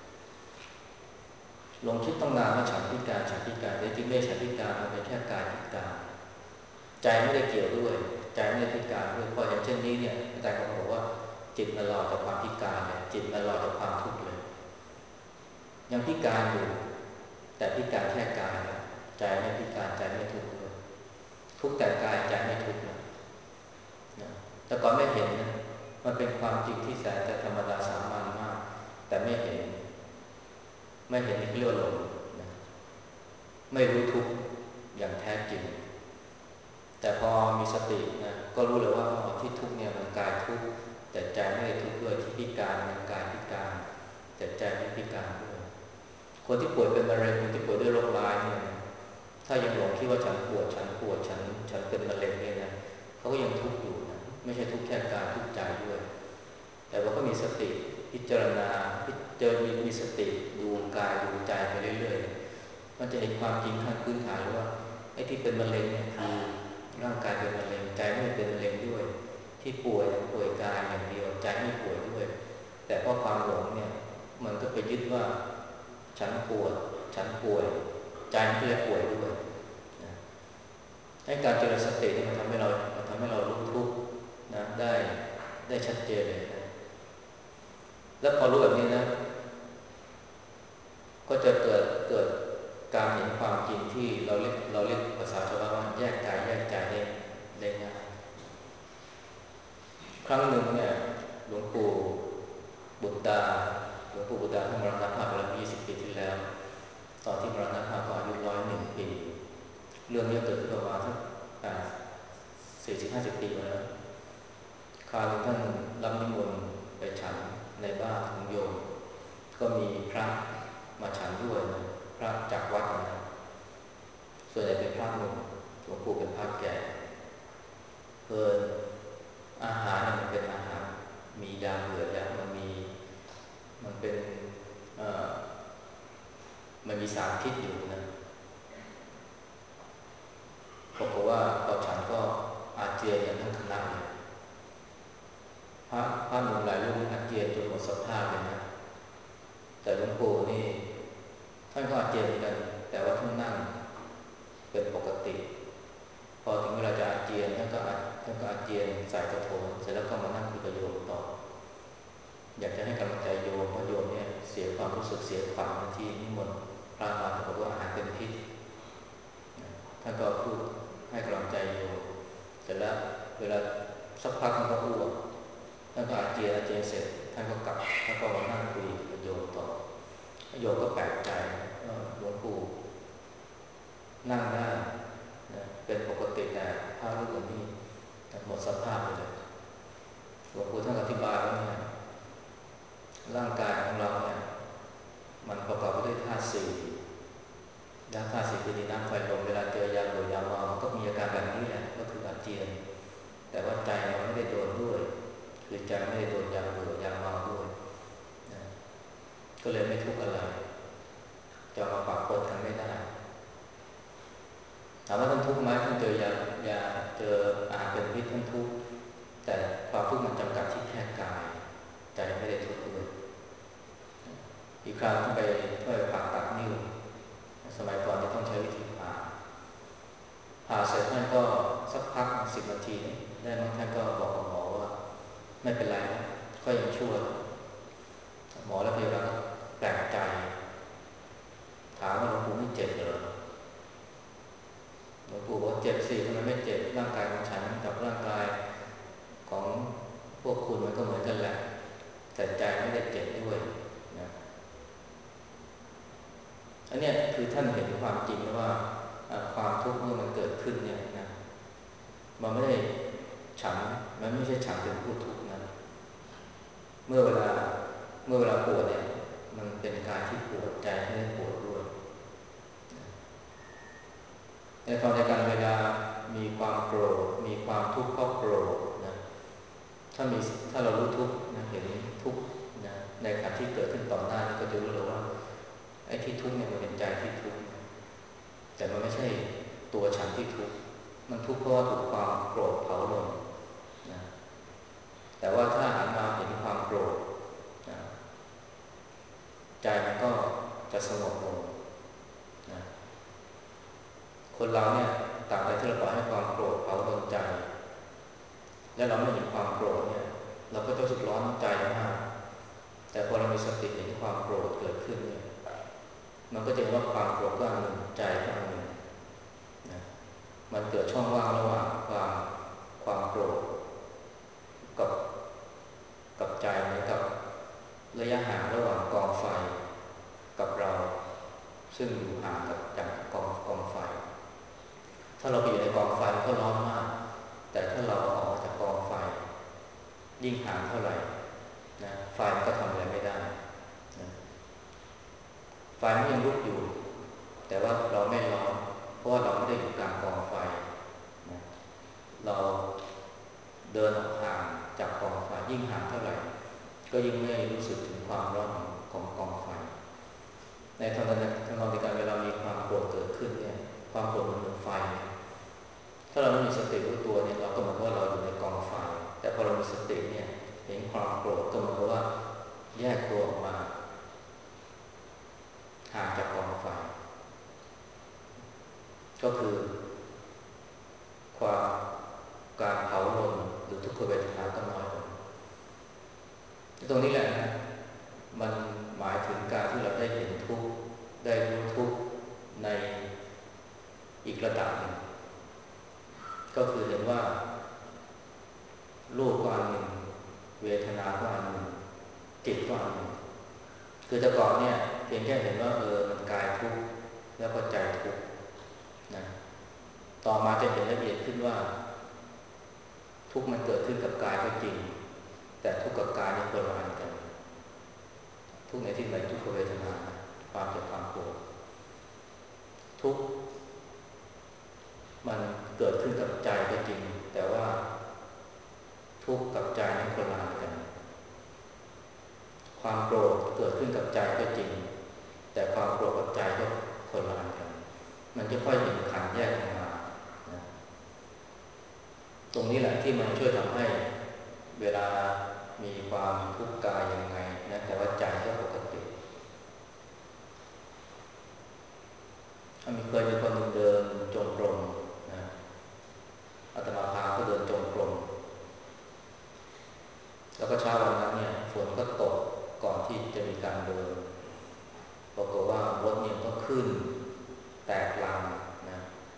ลงคิดต้องนานว่าฉันพิการฉันพิการแต่จริงไม่ใช่ฉันพิการมันเป็นแค่กายพิการใจไม่ได้เกี่ยวด้วยใจไม่ได้พิการด้วยเพราะอย่างเช่นนี้เนี่ยอาจารย์ก็บอกว่าจิตมันหลอกจากความพิการเลยจิตมันหลอกจากความทุกข์เลยยังพิการอยู่แต่พิการแค่กายใจไม่พิการใจไม่ทุกข์ด้วยทุกข์แต่กายใจไม่ทุกข์นะแต่ก่อนไม่เห็นนะมันเป็นความจริงที่แสนจะธรรมดาสามัญมากแต่ไม่เห็นไม่เห็นนี่เรียกว่าหลงนะไม่รู้ทุกข์อย่างแท้จริงแต่พอมีสตินะก็รู้เลยว่าที่ทุกข์เนี่ยมันกายทุกข์แต่ใจไม่ได้ทุกข์ด้วยที่พิการมันกายพิการแต่ใจไม่พิการด้วยคนที่ป่วยเป็นมะเร็งคนที่ป่วยด้วยโรคร้ายเนี่ยถ้ายังหลงคิดว่าฉันปวดฉันปวดฉันฉันเป็นมะเร็งเนี่ยนะเขาก็ยังทุกข์อยู่นะไม่ใช่ทุกข์แค่กายทุกข์ใจด้วยแต่ว่าก็มีสติพิจารณาพิจารณามีสติดูกายดูใจไปเรื่อยๆมันจะเห็นความจริงขั้นพื้นฐานว่าไอ้ที่เป็นมะเร็งเนี่ยคือร่างกายเป็นมะเร็งใจไม่ได้เป็นมะเร็งด้วยที่ป่วยป่วยกายอย่างเดียวใจไม่ป่วยด้วยแต่เพราะความหลงเนี่ยมันก็ไปยึดว่าฉันปวดฉันป่วยใจไม่ได้ป่วยด้วยนะให้การเจริญสติมันทำให้เรามันทำให้เรารู้ทุกข์นะได้ได้ชัดเจนเลยนะแล้วพอรู้แบบนี้นะก็จะเกิดเกิดการเห็นความจริงที่เราเรียกเราเรียกภาษาชาวบ้านว่าแยกกายแยกใจได้ได้ง่ายครั้งหนึ่งเนี่ยหลวงปู่บุตรหลวงปู่บุตรท่านมรณภาพไปแล้วยี่สิบปีที่แล้วตอนที่มรณภาพก็อายุร้อยหนึ่งปีเรื่องนี้เกิดขึ้นประมาณสักสี่สิบห้าสิบปีมาแล้วคราวนึงท่านรับนิมนต์ไปฉันในบ้านของโยมก็มีพระมาฉันด้วยนะพระจากวัดนะส่วนใหญ่เป็นพระหนุ่มหลวงปู่เป็นพระแก่เพิ่นอาหารเนี่ยมันเป็นอาหารมียาเบื่อยามันมีมันเป็นเอ่อมันมีสารพิษอยู่นะบอกว่าพอฉันก็อาเจียนอย่างทั้งคณะเลยพระพระหนุ่มหลายรูปอาเจียนจนหมดสภาพเลยนะแต่หลวงปู่นี่ท่านก็อาเจียนเหมือนกันแต่ว่าท่านนั่งเป็นปกติพอถึงเวลาจะอาเจียนท่านก็อาท่านก็อาเจียนใส่กระโถนเสร็จแล้วก็มานั่งคุยกับโยมต่ออยากจะให้กำลังใจโยมเพราะโยมเนี่ยเสียความรู้สึกเสียขวัญที่นิมนต์พระมาแต่บอกว่าอาหารเป็นพิษท่านก็พูดให้กำลังใจโยมเสร็จแล้วเวลาสักพักท่านก็อ้วกท่านก็อาเจียนอาเจียนเสร็จท่านก็กลับท่านก็มานั่งคุยกับโยมต่อโยมก็แปลกใจหลวงปู่นั่งได้เป็นปกติแต่พระรูปนี้หมดสภาพไปเลยหลวงปู่ท่านอธิบายว่าเนี่ยร่างกายของเราเนี่ยมันประกอบไปด้วยธาตุสี่ธาตุสี่คือดินน้ำไฟลมเวลาเจอยาเบื่อยาเมามันก็มีอาการแบบนี้แหละก็คืออาเจียนแต่ว่าใจมันไม่ได้โดนด้วยคือใจไม่ได้โดนยาเบื่อยาเมาด้วยนะก็เลยไม่ทุกข์อะไรจะมาปะปนกันไม่ได้ถามว่าท่านทุกข์ไหมท่านเจอยายาเจออาหารเป็นพิษท่านทุกข์แต่ความทุกข์มันจำกัดที่แค่กายใจไม่ได้ทุกข์ด้วยอีกคราวที่ไปช่วยผ่าตัดนิ้วสมัยก่อนที่ต้องใช้วิธีผ่าผ่าเสร็จท่านก็สักพักสิบนาทีได้มั้งท่านก็บอกกับหมอว่าไม่เป็นไรนะก็ยังชั่วหมอและพยาบาลก็แปลกใจถามว่าหลวงปู่ไม่เจ็บเหรอหลวงปู่บอกเจ็บสิทำไมไม่เจ็บร่างกายของฉันกับร่างกายของพวกคุณมันก็เหมือนกันแหละแต่ใจไม่ได้เจ็บด้วยนะอันนี้คือท่านเห็นความจริงนะว่าความทุกข์เมื่อมันเกิดขึ้นเนี่ยนะมันไม่ได้ฉันมันไม่ใช่ฉันเป็นผู้ทุกข์นะเมื่อเวลาเมื่อเวลาปวดเนี่ยมันเป็นกายที่ปวดใจไม่ได้ปวดด้วยในตอนในการเวลามีความโกรธมีความทุกข์เพราะโกรธนะถ้ามีถ้าเรารู้ทุกข์นะเห็นทุกข์นะในขณะที่เกิดขึ้นต่อหน้านี่ก็จะรู้เลยว่าไอ้ที่ทุกข์เนี่ยมันเป็นใจที่ทุกข์แต่มันไม่ใช่ตัวฉันที่ทุกข์มันทุกข์เพราะว่าถูกความโกรธเผาลนนะแต่ว่าถ้าหันมาเห็นความโกรธนะใจมันก็จะสงบลงนะคนเราเนี่ยตามใดที่เราปล่อยให้ความโกรธเผาลนใจและเราไม่เห็นความโกรธเนี่ยเราก็จะรู้สึกร้อนใจมากแต่พอเรามีสติเห็นความโกรธเกิดขึ้นเนี่ยมันก็จะเห็นว่าความโกรธก็อันหนึ่งใจก็อันหนึ่งนะมันเกิดช่องว่างระหว่างความความโกรธกับกับใจเหมือนกับระยะห่างระหว่างกองไฟกับเราซึ่งอยู่ห่างกับจากกองกถ้าเราไปอยู่ในกองไฟมันก็ร้อนมากแต่ถ้าเราออกมาจากกองไฟยิ่งห่างเท่าไหร่นะไฟมันก็ทำอะไรไม่ได้นะไฟมันยังลุกอยู่แต่ว่าเราไม่ร้อนเพราะว่าเราไม่ได้อยู่กลางกองไฟนะเราเดินออกห่างจากกองไฟยิ่งห่างเท่าไหร่ก็ยิ่งไม่รู้สึกถึงความร้อนของกองไฟในทางนั้นทางนองในการเวลามีความโกรธเกิดขึ้นเนี่ยความโกรธมันเหมือนไฟถ้าเราไม่มีสติรู้ตัวเนี่ยเราก็เหมือนว่าเราอยู่ในกองไฟแต่พอเรามีสติเนี่ยเห็นความโกรธก็เหมือนกับว่าแยกตัวออกมาห่างจากกองไฟก็คือความการเผาลนหรือทุกขเวทนาก็น้อยลงตรงนี้แหละนะมันหมายถึงการที่เราได้เห็นทุกข์ได้รู้ทุกข์ในอีกระดับหนึ่งก็คือเห็นว่ารูปก็อันหนึ่งเวทนาก็อันหนึ่งจิตก็อันหนึ่งคือแต่ก่อนเนี่ยเพียงแค่เห็นว่าเออมันกายทุกข์แล้วก็ใจทุกข์นะต่อมาจะเห็นละเอียดขึ้นว่าทุกข์มันเกิดขึ้นกับกายก็จริงแต่ทุกข์กับกายนี่คนละอันกันทุกข์ในที่ไหนทุกขเวทนาความเจ็บความปวดทุกข์มันเกิดขึ้นกับใจก็จริงแต่ว่าทุกข์กับใจนี่คนละอันกันความโกรธเกิดขึ้นกับใจก็จริงแต่ความโกรธกับใจก็คนละอันกันมันจะค่อยเห็นขันธ์แยกออกมานะตรงนี้แหละที่มันช่วยทำให้เวลามีความทุกข์กายยังไงนะแต่ว่าใจก็ปกติมีเคยมีคนเดินจงกรมนะอาตมาพาก็เดินจงกรมแล้วก็เช้าวันนั้นเนี่ยฝนก็ตกก่อนที่จะมีการเดินปรากฏว่ารถเนี่ยก็ขึ้นแตกลางนะ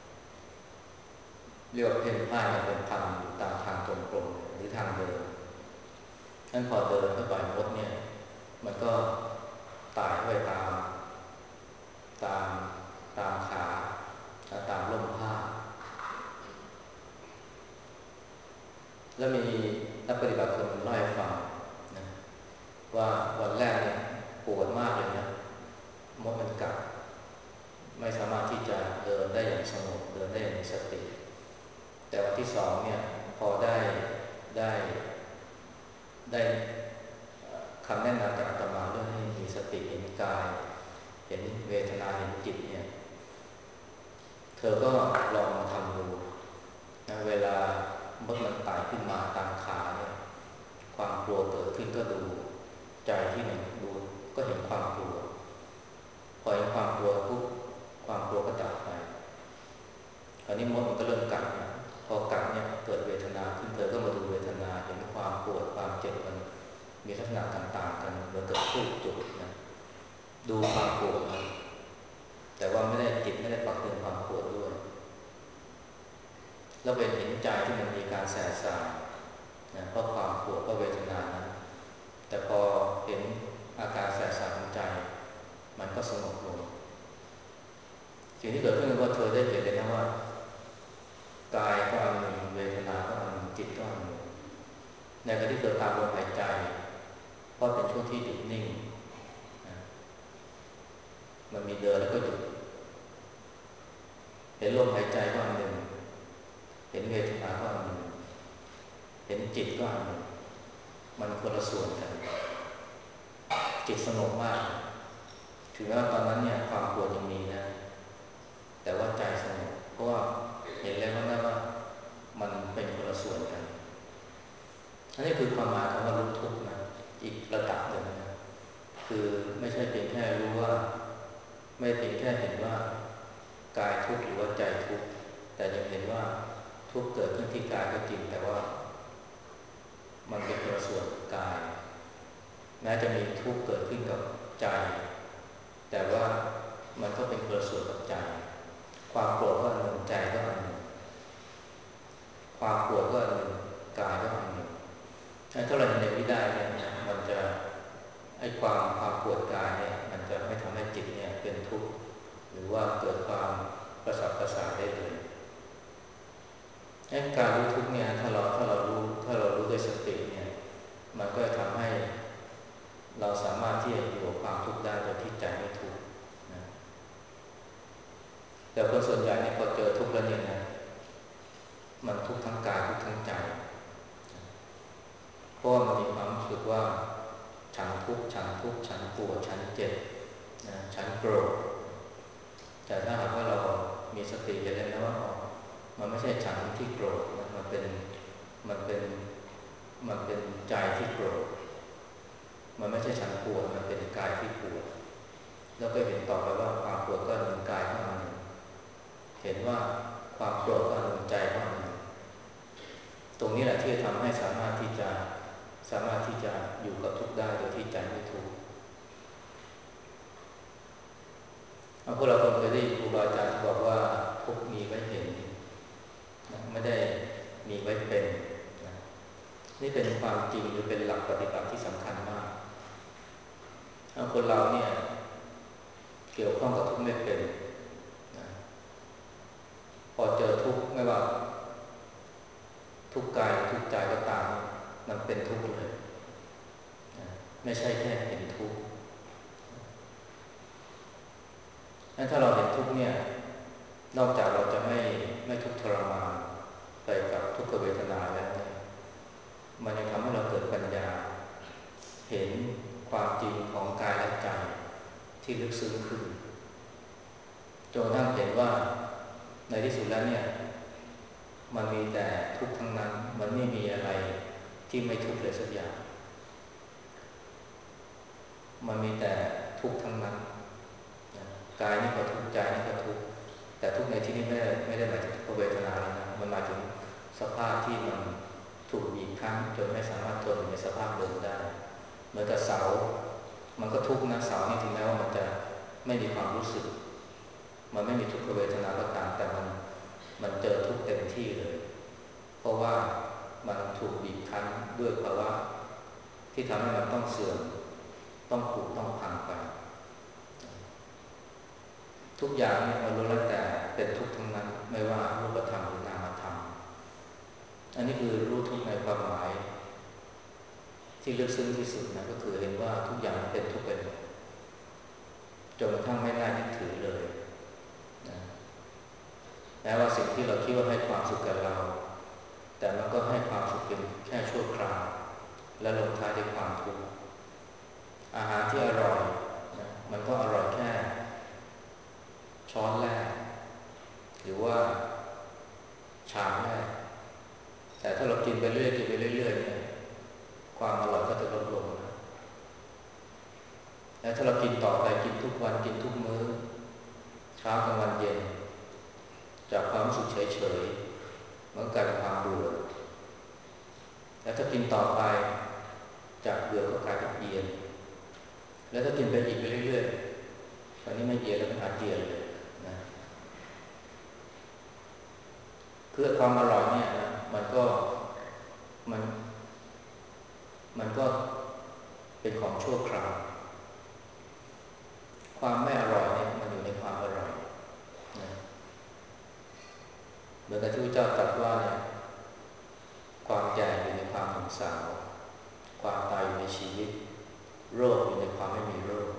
เรียกว่าเพ่นพ่านกันเป็นพันอยู่ตามทางจงกรมหรือทางเดินนั่นพอเดินเข้าไปรถเนี่ยมันก็ตายเข้าไปตามตามตามขาตามร่มผ้าแล้วมีนักปฏิบัติคนเล่าให้ฟังนะว่าวันแรกเนี่ยปวดมากเลยนะมดมันกัดไม่สามารถที่จะเดินได้อย่างสงบเดินได้อย่างมีสติแต่วันที่สองเนี่ยพอได้ได้ได้คำแนะนำจากอาตมาเรื่องให้มีสติเห็นกายเห็นเวทนาเห็นจิตเนี่ยเธอก็ลองมาทำดูนะเวลามดมันไต่ขึ้นมาตามขาเนี่ยความกลัวเกิดขึ้นก็ดูใจที่มันดูก็เห็นความกลัวพอเห็นความกลัวปุ๊บความกลัวก็ดับไปคราวนี้มดมันก็เริ่มกัดเนี่ยพอกัดเนี่ยเกิดเวทนาขึ้นเธอก็มาดูเวทนาเห็นความปวดความเจ็บมันมีลักษณะต่างๆกันเหมือนกับทูบจุดนะดูความปวดนะแต่ว่าไม่ได้จิตไม่ได้ปักเตือนความปวดด้วยแล้วเป็นเห็นใจที่มันมีการแสบสายนะเพราะความปวดเพราะเวทนานั้นแต่พอเห็นอาการแสบสายของใจมันก็สงบลงสิ่งที่เกิดขึ้นคือว่าเธอได้เห็นเลยนะว่ากายก็อันหนึ่งเวทนาก็อันหนึ่งจิตก็อันหนึ่งในขณะที่เธอตามลมหายใจเพราะเป็นช่วงที่หยุดนิ่งนะมันมีเดินแล้วก็หยุดเห็นลมหายใจก็อันหนึ่งเห็นเวทนาก็อันหนึ่งเห็นจิตก็อันหนึ่งมันคนละส่วนกันจิตสงบมากถึงแม้ว่าตอนนั้นเนี่ยความปวดยังมีนะแต่ว่าใจสงบเพราะว่าเห็นแล้วว่าว่ามันเป็นคนละส่วนกันอันนี้คือความหมายของว่ารู้ทุกข์นะอีกระดับหนึ่งนะคือไม่ใช่เพียงแค่รู้ว่าไม่เพียงแค่เห็นว่ากายทุกข์หรือว่าใจทุกข์แต่ยังเห็นว่าทุกข์เกิดขึ้นที่กายก็จริงแต่ว่ามันเป็นคนละส่วนกายแม้จะมีทุกข์เกิดขึ้นกับใจแต่ว่ามันก็เป็นคนละส่วนกับใจความโกรธก็อันหนึ่งใจก็อันหนึ่งความปวดก็อันหนึ่งกายก็อันหนึ่งถ้าเราเห็นอย่างนี้ได้เนี่ยมันจะไอ้ความความปวดกายเนี่ยมันจะไม่ทำให้จิตเนี่ยเป็นทุกข์หรือว่าเกิดความกระสับกระส่ายได้เลยงั้นการรู้ทุกข์เนี่ยถ้าเราถ้าเรารู้ถ้าเรารู้ด้วยสติเนี่ยมันก็ทำให้เราสามารถที่จะอยู่กับความทุกข์ได้โดยที่ใจไม่ทุกข์นะแต่คนส่วนใหญ่เนี่ยพอเจอทุกข์แล้วเนี่ยนะมันทุกข์ทั้งกายทุกข์ทั้งใจเพราะว่ามันมีความรู้สึกว่าฉันทุกข์ฉันทุกข์ฉันปวดฉันเจ็บนะฉันโกรธแต่ถ้าหากว่าเรามีสติจะได้นะว่ามันไม่ใช่ฉันที่โกรธนะมันเป็นมันเป็นมันเป็นใจที่โกรธมันไม่ใช่ฉันปวดมันเป็นกายที่ปวดแล้วก็เห็นต่อไปว่าความปวดก็หนึ่งกายก็อันหนึ่งเห็นว่าความโกรธก็อันหนึ่งใจก็อันหนึ่งตรงนี้แหละที่จะทำให้สามารถที่จะสามารถที่จะอยู่กับทุกข์ได้โดยที่ใจไม่ทุกข์พวกเราคงเคยได้ยินครูบาอาจารย์บอกว่าทุกข์มีไว้เห็นไม่ได้มีไว้เป็นนี่เป็นความจริงหรือเป็นหลักปฏิบัติที่สำคัญมากคนเราเนี่ยเกี่ยวข้องกับทุกข์ไม่เป็นนะพอเจอทุกข์ไม่ว่าทุกข์กายทุกข์ใจก็ตามมันเป็นทุกข์เลยนะไม่ใช่แค่เห็นทุกข์งั้นถ้าเราเห็นทุกข์เนี่ยนอกจากเราจะไม่ไม่ทุกข์ทรมานไปกับทุกขเวทนาแล้วเนี่ยมันยังทำให้เราเกิดปัญญาเห็นความจริงของกายและใจที่ลึกซึ้งขึ้นจนกระทั่งเห็นว่าในที่สุดแล้วเนี่ยมันมีแต่ทุกข์ทั้งนั้นมันไม่มีอะไรที่ไม่ทุกข์เลยสักอย่างมันมีแต่ทุกข์ทั้งนั้นกายนี่ก็ทุกข์ใจนี่ก็ทุกข์แต่ทุกข์ในที่นี้ไม่ได้ไม่ได้หมายถึงทุกขเวทนาเลยนะมันหมายถึงสภาพที่มันถูกบีบคั้นจนไม่สามารถทนอยู่ในสภาพเดิมได้เหมือนกับเสามันก็ทุกข์นะเสานี่ถึงแม้ว่ามันจะไม่มีความรู้สึกมันไม่มีทุกขเวทนาก็ตามแต่มันมันเจอทุกข์เต็มที่เลยเพราะว่ามันถูกบีบคั้นด้วยภาวะที่ทำให้มันต้องเสื่อมต้องผุต้องพังไปทุกอย่างเนี่ยมันล้วนแล้วแต่เป็นทุกข์ทั้งนั้นไม่ว่ารูปธรรมหรือนามธรรมอันนี้คือรู้ทุกข์ในความหมายที่ลึกซึ้งที่สุดนะก็คือเห็นว่าทุกอย่างเป็นทุกข์ไปหมดจนกระทั่งไม่น่ายึดถือเลยนะแม้ว่าสิ่งที่เราคิดว่าให้ความสุขกับเราแต่มันก็ให้ความสุขเพียงแค่ชั่วคราวและลงท้ายด้วยความทุกข์อาหารที่อร่อยนะมันก็อร่อยแค่ช้อนแรกหรือว่าชามแรกแต่ถ้าเรากินไปเรื่อยกินไปเรื่อยเนี่ยความอร่อยก็จะลดลงนะแล้วถ้าเรากินต่อไปกินทุกวันกินทุกมื้อเช้ากลางวันเย็นจากความรู้สึกเฉยๆมันกลายเป็นความเบื่อแล้วถ้ากินต่อไปจากเบื่อก็กลายเป็นเอียนแล้วถ้ากินไปอีกไปเรื่อยๆตอนนี้ไม่เอียนแล้วเป็นอาเจียนเลยนะคือความอร่อยเนี่ยนะมันก็มันมันก็เป็นของชั่วคราวความไม่อร่อยเนี่ยมันอยู่ในความอร่อยนะเหมือนกับที่พระเจ้าตรัสว่าเนี่ยความแก่อยู่ในความหนุ่มสาวความตายอยู่ในชีวิตโรคอยู่ในความไม่มีโรค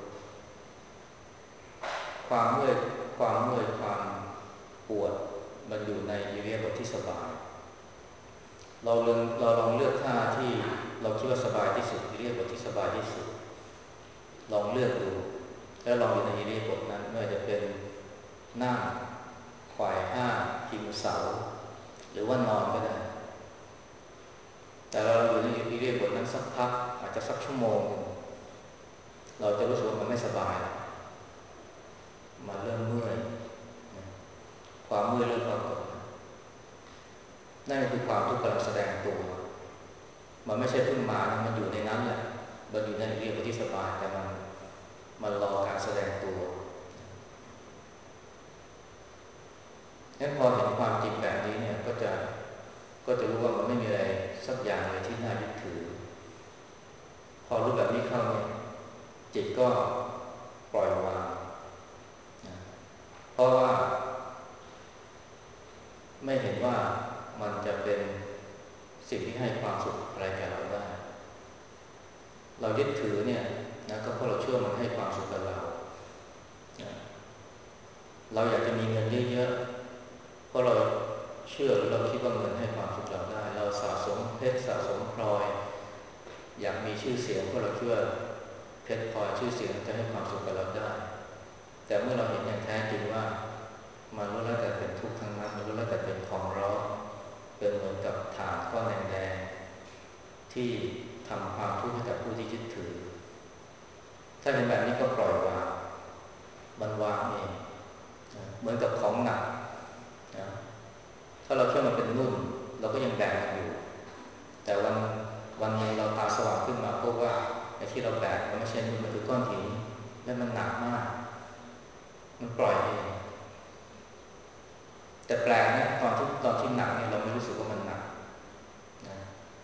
ความเมื่อยความเมื่อยความปวดมันอยู่ในอิริยาบถที่สบายเราลองเราลองเลือกท่าที่เราคิดว่าสบายที่สุดอิริยาบถที่สบายที่สุดลองเลือกดูแล้วลองอยู่ในอิริยาบถนั้นไม่ว่าจะเป็นนั่งไขว่ห้างพิงเสาหรือว่านอนก็ได้แต่เราอยู่ในอิริยาบถนั้นสักพักอาจจะสักชั่วโมงเราจะรู้สึกว่ามันไม่สบายมันเริ่มเมื่อยความเมื่อยเริ่มปรากฏนั่นคือความทุกข์กำลังแสดงตัวมันไม่ใช่เพิ่งมานะมันอยู่ในนั้นแหละมันอยู่ในอิริยาบถที่สบายแต่มันมันรอการแสดงตัวงั้นพอเห็นความจริงแบบนี้เนี่ยก็จะก็จะรู้ว่ามันไม่มีอะไรสักอย่างเลยที่น่ายึดถือพอรู้แบบนี้เข้าเนี่ยจิตก็ปล่อยวางเพราะว่าไม่เห็นว่ามันจะเราอยากจะมีเงินเยอะๆเพราะเราเชื่อหรือเราคิดว่าเงินให้ความสุขเราได้เราสะสมเพชรสะสมพลอยอยากมีชื่อเสียงเพราะเราเชื่อเพชรพลอยชื่อเสียงจะให้ความสุขกับเราได้แต่เมื่อเราเห็นอย่างแท้จริงว่ามันรู้แล้วแต่เป็นทุกข์ทั้งนั้นมันรู้แล้วแต่เป็นของร้อนเป็นเหมือนกับถ่านก้อนแดงๆที่ทำความทุกข์ให้กับผู้ที่ยึดถือถ้าเป็นแบบนี้ก็ปล่อยวางมันวางเองเหมือนกับของหนักนะถ้าเราเชื่อมันเป็นนุ่นเราก็ยังแบกมันอยู่แต่วันวันนึงเราตาสว่างขึ้นมาพบว่าไอ้ที่เราแบกมันไม่ใช่นุ่นมันคือก้อนหินและมันหนักมากมันปล่อยเองแต่แปลกนะตอนที่ตอนที่หนักเนี่ยเราไม่รู้สึกว่ามันหนักนะ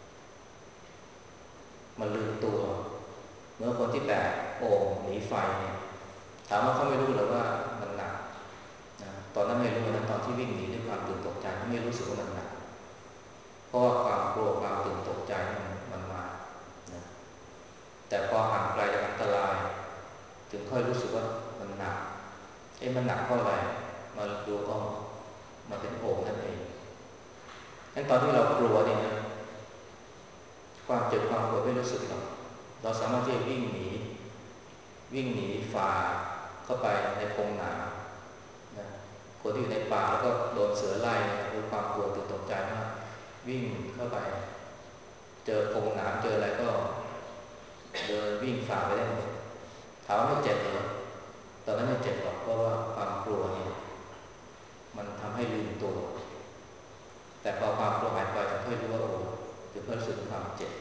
มันลืมตัวเมื่อคนที่แบกโอ่งหนีไฟเนี่ยถามว่าเขาไม่รู้หรือว่ามันหนักนะตอนนั้นไม่รู้นะตอนที่วิ่งหนีด้วยความตื่นตกใจไม่รู้สึกว่ามันหนักเพราะว่าความกลัวความตื่นตกใจมันมันมานะแต่พอห่างไกลจากอันตรายถึงค่อยรู้สึกว่ามันหนักเอ๊ะมันหนักเพราะอะไรมาดูอ้อมันเป็นโอ่งนั่นเองงั้นตอนที่เรากลัวนี่นะความเจ็บความปวดไม่รู้สึกหรอกเราสามารถที่จะวิ่งหนีวิ่งหนีฝ่าเข้าไปในพงหนานะคนที่อยู่ในป่าแล้วก็โดนเสือไล่นะด้วยความกลัวตื่นตกใจมากวิ่งเข้าไปเจอพงหนามเจออะไรก็เดินวิ่งฝ่าไปได้หมดถามว่าไม่เจ็บเหรอตอนนั้นไม่เจ็บหรอกเพราะว่าความกลัวนี่มันทำให้ลืมตัวแต่พอความกลัวหายไปถึงค่อยรู้ว่าโอ้ถึงค่อยรู้สึกถึงความเจ็บ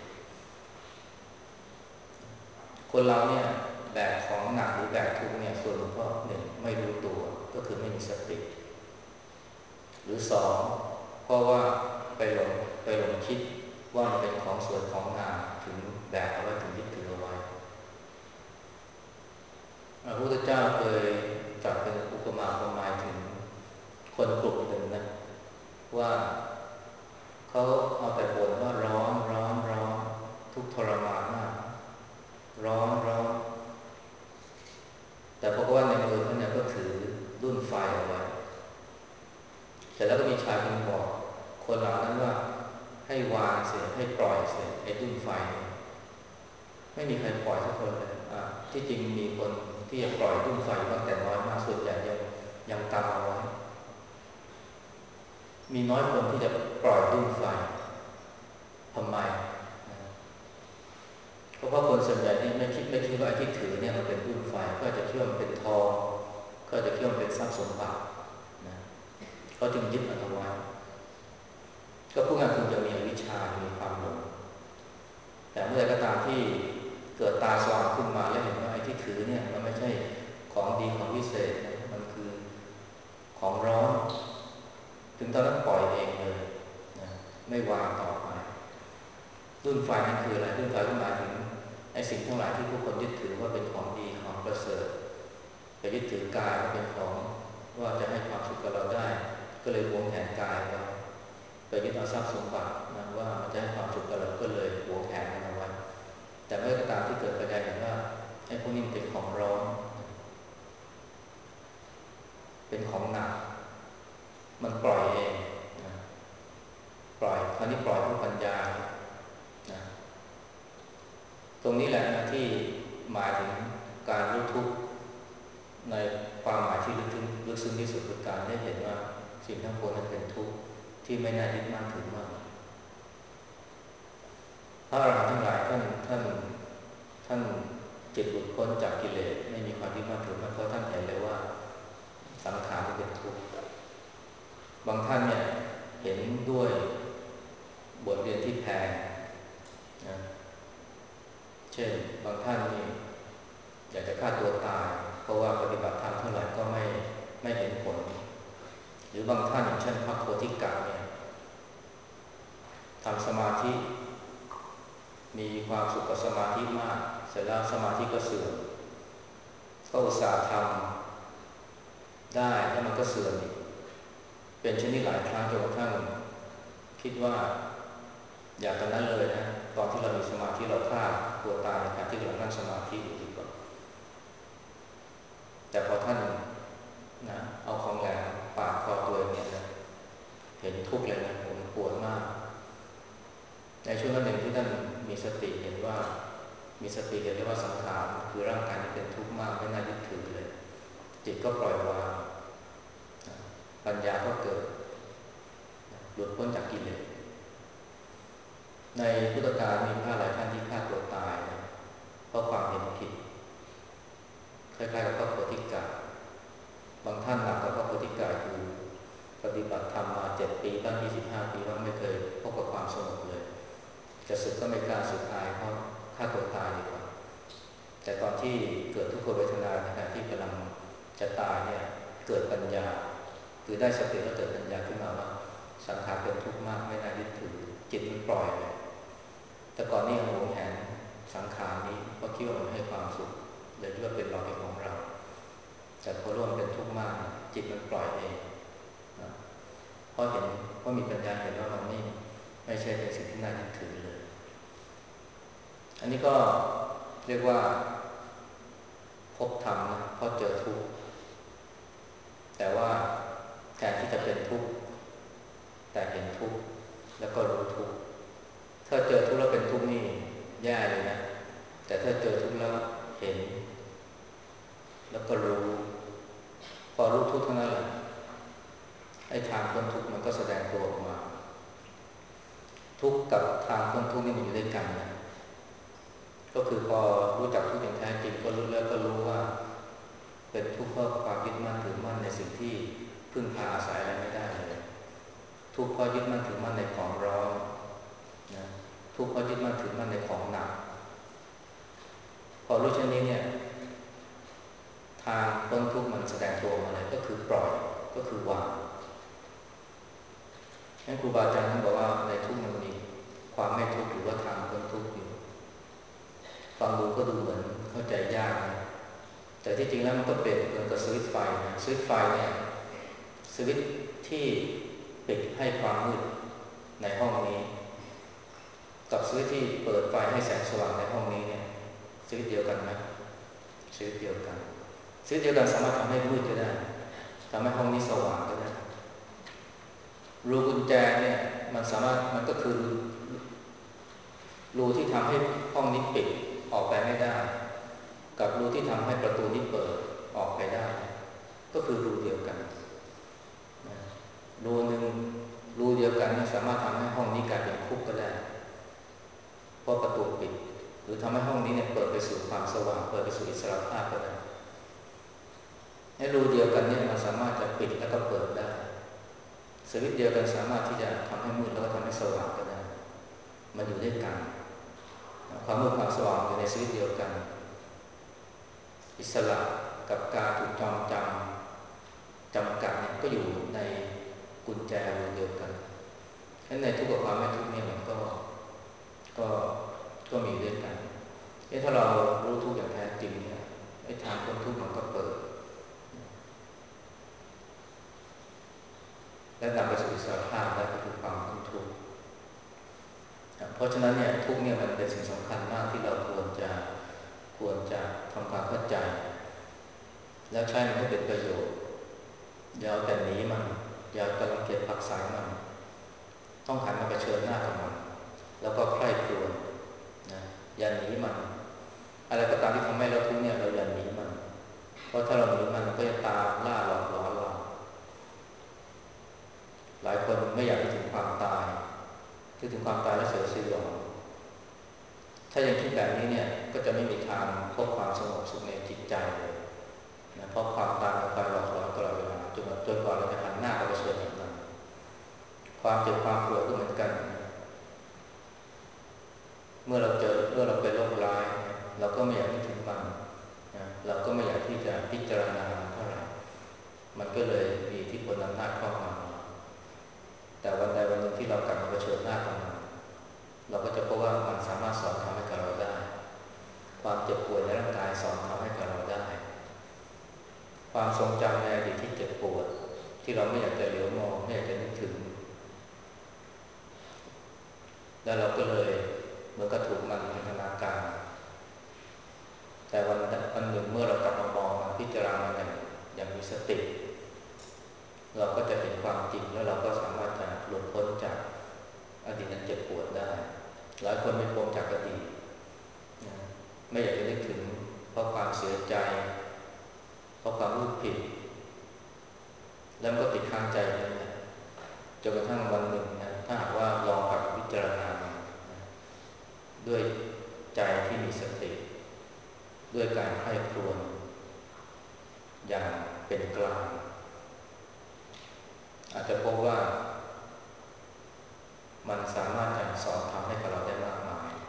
คนเราเนี่ยแบกของหนักหรือแบกทุกข์เนี่ยส่วนเพราะหนึ่งไม่รู้ตัวก็คือไม่มีสติหรือสองเพราะว่าไปหลงไปหลงคิดว่ามันเป็นของสวยของงามถึงแบกเอาไว้ถึงยึดถือเอาไว้พระพุทธเจ้าเคยตรัสเป็นอุปมาอุปไมยถึงคนกลุ่มหนึ่งนะว่าเขาเอาแต่บ่นว่าร้อนร้อนร้อนทุกข์ทรมานมากร้อนร้อนแต่เพราะว่าในมือเขาเนี่ยก็ถือดุ้นไฟเอาไว้เสร็จแล้วก็มีชายคนบอกคนเหล่านั้นว่าให้วางเสียให้ปล่อยเสียไอ้ดุ้นไฟไม่มีใครปล่อยสักคนเลยอ่ะที่จริงมีคนที่จะปล่อยดุ้นไฟบ้างแต่น้อยมากส่วนใหญ่ยังยังกำเอาไว้มีน้อยคนที่จะปล่อยดุ้นไฟทำไมเพราะว่าคนส่วนใหญ่เนี่ยไม่คิดไม่คิดว่าไอ้ที่ถือเนี่ยมันเป็นดุ้นไฟก็จะเชื่อมันเป็นทองก็จะเชื่อมันเป็นทรัพย์สมบัตินะก็จึงยึดมันเอาไว้ก็พูดง่ายๆคือจะมีอวิชชามีความหลงแต่เมื่อใดก็ตามที่เกิดตาสว่างขึ้นมาแล้วเห็นว่าไอ้ที่ถือเนี่ยมันไม่ใช่ของดีของวิเศษมันคือของร้อนถึงตอนนั้นปล่อยเองเลยนะไม่วางต่อไปดุ้นไฟนั่นคืออะไรดุ้นไฟก็หมายถึงไอ้สิ่งทั้งหลายที่ผู้คนยึดถือว่าเป็นของดีของประเสริฐไปยึดถือกายว่าเป็นของว่าจะให้ความสุขกับเราได้ก็เลยหวงแหนกายไว้ไปยึดเอาทรัพย์สมบัตินะว่ามันจะให้ความสุขกับเราก็เลยหวงแหนมันเอาไว้แต่เมื่อตามที่เกิดปัญญาเห็นว่าไอ้พวกนี้มันเป็นของร้อนเป็นของหนักมันปล่อยเองนะปล่อยคราวนี้ปล่อยด้วยปัญญานะตรงนี้แหละนะที่หมายถึงการรู้ทุกข์ในความหมายที่ลึกซึ้งลึกซึ้งที่สุดคือการได้เห็นว่าสิ่งทั้งปวงนั้นเป็นทุกข์ที่ไม่น่ายึดมั่นถือมั่นพระอรหันต์ทั้งหลายท่านท่านท่านจิตหลุดพ้นจากกิเลสไม่มีความยึดมั่นถือมั่นเพราะท่านเห็นเลยว่าสังขารเป็นทุกข์บางท่านเนี่ยเห็นด้วยบทเรียนที่แพงนะเช่นบางท่านนี่อยากจะฆ่าตัวตายเพราะว่าปฏิบัติธรรมเท่าไหร่ก็ไม่ไม่เห็นผลหรือบางท่านอย่างเช่นพระโพธิกะเนี่ยทำสมาธิมีความสุขกับสมาธิมากเสร็จแล้วสมาธิก็เสื่อมก็อุตส่าห์ทำได้แล้วมันก็เสื่อมอีกเป็นเช่นนี้หลายครั้งจนกระทั่งคิดว่าอยากตอนนั้นเลยนะตอนที่เรามีสมาธิเราฆ่าตัวตายในการที่เรานั่งสมาธิอยู่ดีกว่าแต่พอท่านนะเอาขจิตก็ปล่อยวางปัญญาก็เกิดหลุดพ้นจากกิเลสในพุทธกาลมีพระหลายท่านที่ฆ่าตัวตายนะเพราะความเห็นผิดคล้ายๆกับพระโพธิกะบางท่านหนักกว่าพระโพธิกะคือปฏิบัติธรรมมาเจ็ดปีบ้างยี่สิบห้าปีบ้างไม่เคยพบกับความสงบเลยจะสึกก็ไม่กล้าสึกอายเพราะฆ่าตัวตายดีกว่าแต่ตอนที่เกิดทุกขเวทนาในขณะที่กำลังจะตายเนี่ยเกิดปัญญาคือได้สติแล้วเกิดปัญญาขึ้นมาว่าสังขารเป็นทุกข์มากไม่น่ายึดถือจิตมันปล่อยเลยแต่ก่อนนี้ยังหวงแหนสังขารนี้เพราะคิดว่ามันให้ความสุขเลยคิดว่าเป็นเราเป็นของเราแต่พอรู้ว่ามันเป็นทุกข์มากจิตมันปล่อยเองเพราะเห็นเพราะมีปัญญาเห็นว่ามันไม่ไม่ใช่เป็นสิ่งที่น่ายึดถือเลยอันนี้ก็เรียกว่าพบธรรมนะเพราะเจอทุกข์แต่ว่าแทนที่จะเป็นทุกข์แต่เห็นทุกข์แล้วก็รู้ทุกข์ถ้าเจอทุกข์แล้วเป็นทุกข์นี่แย่เลยนะแต่ถ้าเจอทุกข์แล้วเห็นแล้วก็รู้พอรู้ทุกข์เท่านั้นแหละไอ้ทางพ้นทุกข์มันก็แสดงตัวออกมาทุกข์กับทางพ้นทุกข์นี่มันอยู่ด้วยกันนะก็คือพอรู้จักทุกข์อย่างแท้จริงก็รู้แล้วก็รู้ว่าเป็นทุกข์เพราะความยึดมั่นถือมั่นในสิ่งที่พึ่งพาอาศัยอะไรไม่ได้เลยทุกข์เพราะยึดมั่นถือมั่นในของร้อนนะทุกข์เพราะยึดมั่นถือมั่นในของหนักพอรู้เช่นนี้เนี่ยทางพ้นทุกข์มันแสดงตัวมาเลยก็คือปล่อยก็คือวางงั้นครูบาอาจารย์ท่านบอกว่าในทุกข์มันมีความไม่ทุกข์หรือว่าทางพ้นทุกข์อยู่ฟังดูก็ดูเหมือนเข้าใจยากนะแต่ที่จริงแล้วมันก็เปรียบเหมือนกับสวิตช์ไฟนะสวิตช์ไฟเนี่ยสวิตช์ที่ปิดให้ความมืดในห้องนี้กับสวิตช์ที่เปิดไฟให้แสงสว่างในห้องนี้เนี่ยสวิตช์เดียวกันไหมสวิตช์เดียวกันสวิตช์เดียวกันสามารถทำให้มืดก็ได้ทำให้ห้องนี้สว่างก็ได้รูกุญแจเนี่ยมันสามารถมันก็คือรูที่ทำให้ห้องนี้ปิดออกไปไม่ได้กับรูที่ทำให้ประตูนี้เปิดออกไปได้ก็คือรูเดียวกันรูหนึ่งรูเดียวกันเนี่ยสามารถทำให้ห้องนี้กลายเป็นคุกก็ได้เพราะประตูปิดหรือทำให้ห้องนี้เนี่ยเปิดไปสู่ความสว่างเปิดไปสู่อิสรภาพก็ได้ให้รูเดียวกันเนี่ยมันสามารถจะปิดแล้วก็เปิดได้สวิตช์เดียวกันสามารถที่จะทำให้มืดแล้วก็ทำให้สว่างก็ได้มันอยู่ด้วยกันความมืดความสว่างอยู่ในสวิตช์เดียวกันอิสระกับการถูกจองจำจำกัดเนี่ยก็อยู่ในกุญแจรูเดียวกันฉะนั้นในทุกข์กับความไม่ทุกข์เนี่ยมันก็ก็ก็มีด้วยกันเอ๊ะถ้าเรารู้ทุกข์อย่างแท้จริงเนี่ยไอ้ทางพ้นทุกข์มันก็เปิดและนำไปสู่อิสรภาพได้ก็คือความพ้นทุกข์เพราะฉะนั้นเนี่ยทุกข์เนี่ยมันเป็นสิ่งสำคัญมากที่เราควรจะควรจะทำความเข้าใจแล้วใช้มันให้เป็นประโยชน์อย่าเอาแต่หนีมันอย่าตะลังเกียจผักสายมันต้องหันมาเผชิญหน้ากับมันแล้วก็ใคร่ครวญนะอย่าหนีมันอะไรก็ตามที่ทำให้เราทุกข์เนี่ยเราอย่าหนีมันเพราะถ้าเราหนีมันมันก็จะตามล่าหลอกหลอนเราหลายคนไม่อยากให้ถึงความตายคิดถึงความตายแล้วเสียสยองถ้ายังคิดแบบนี้เนี่ยก็จะไม่มีทางพบความสงบสุขในจิตใจเลยนะเพราะความตายมันคอยหลอกหลอนตลอดเวลาจนจนกว่าเราจะหันหน้าไปเผชิญกับมันความเจ็บความปวดก็เหมือนกันเมื่อเราเจอเมื่อเราเป็นโรคร้ายเราก็ไม่อยากคิดถึงมันนะเราก็ไม่อยากที่จะพิจารณาเท่าไหร่มันก็เลยมีอิทธิพลอำนาจครอบงำเราแต่วันใดวันหนึ่งที่เรากลับมาเผชิญหน้ากับมันเราก็จะพบว่ามันสามารถสอนทำให้กับเราได้ความเจ็บป่วยในร่างกายสอนทำให้กับเราได้ความทรงจำในอดีตที่เจ็บปวดที่เราไม่อยากจะเหลียวมองไม่อยากจะนึกถึงแล้วเราก็เลยเหมือนกับถูกมันพันธนาการแต่วันวันหนึ่งเมื่อเรากลับมามองมันพิจารณามันอย่างอย่างมีสติเราก็จะเห็นความจริงแล้วเราก็สามารถจะหลุดพ้นจากอดีตนั้นเจ็บปวดได้หลายคนเป็นปมจากอดีตไม่อยากจะนึกถึงเพราะความเสียใจเพราะอความรู้ผิดแล้วก็ติดค้างใจนั่นแหละจนกระทั่งวันหนึ่งนะถ้าหากว่าลองกลับพิจารณาด้วยใจที่มีสติด้วยการใคร่ครวญอย่างเป็นกลางอาจจะพบว่ามันสามารถจะสอนทำให้กับเราได้มากมาย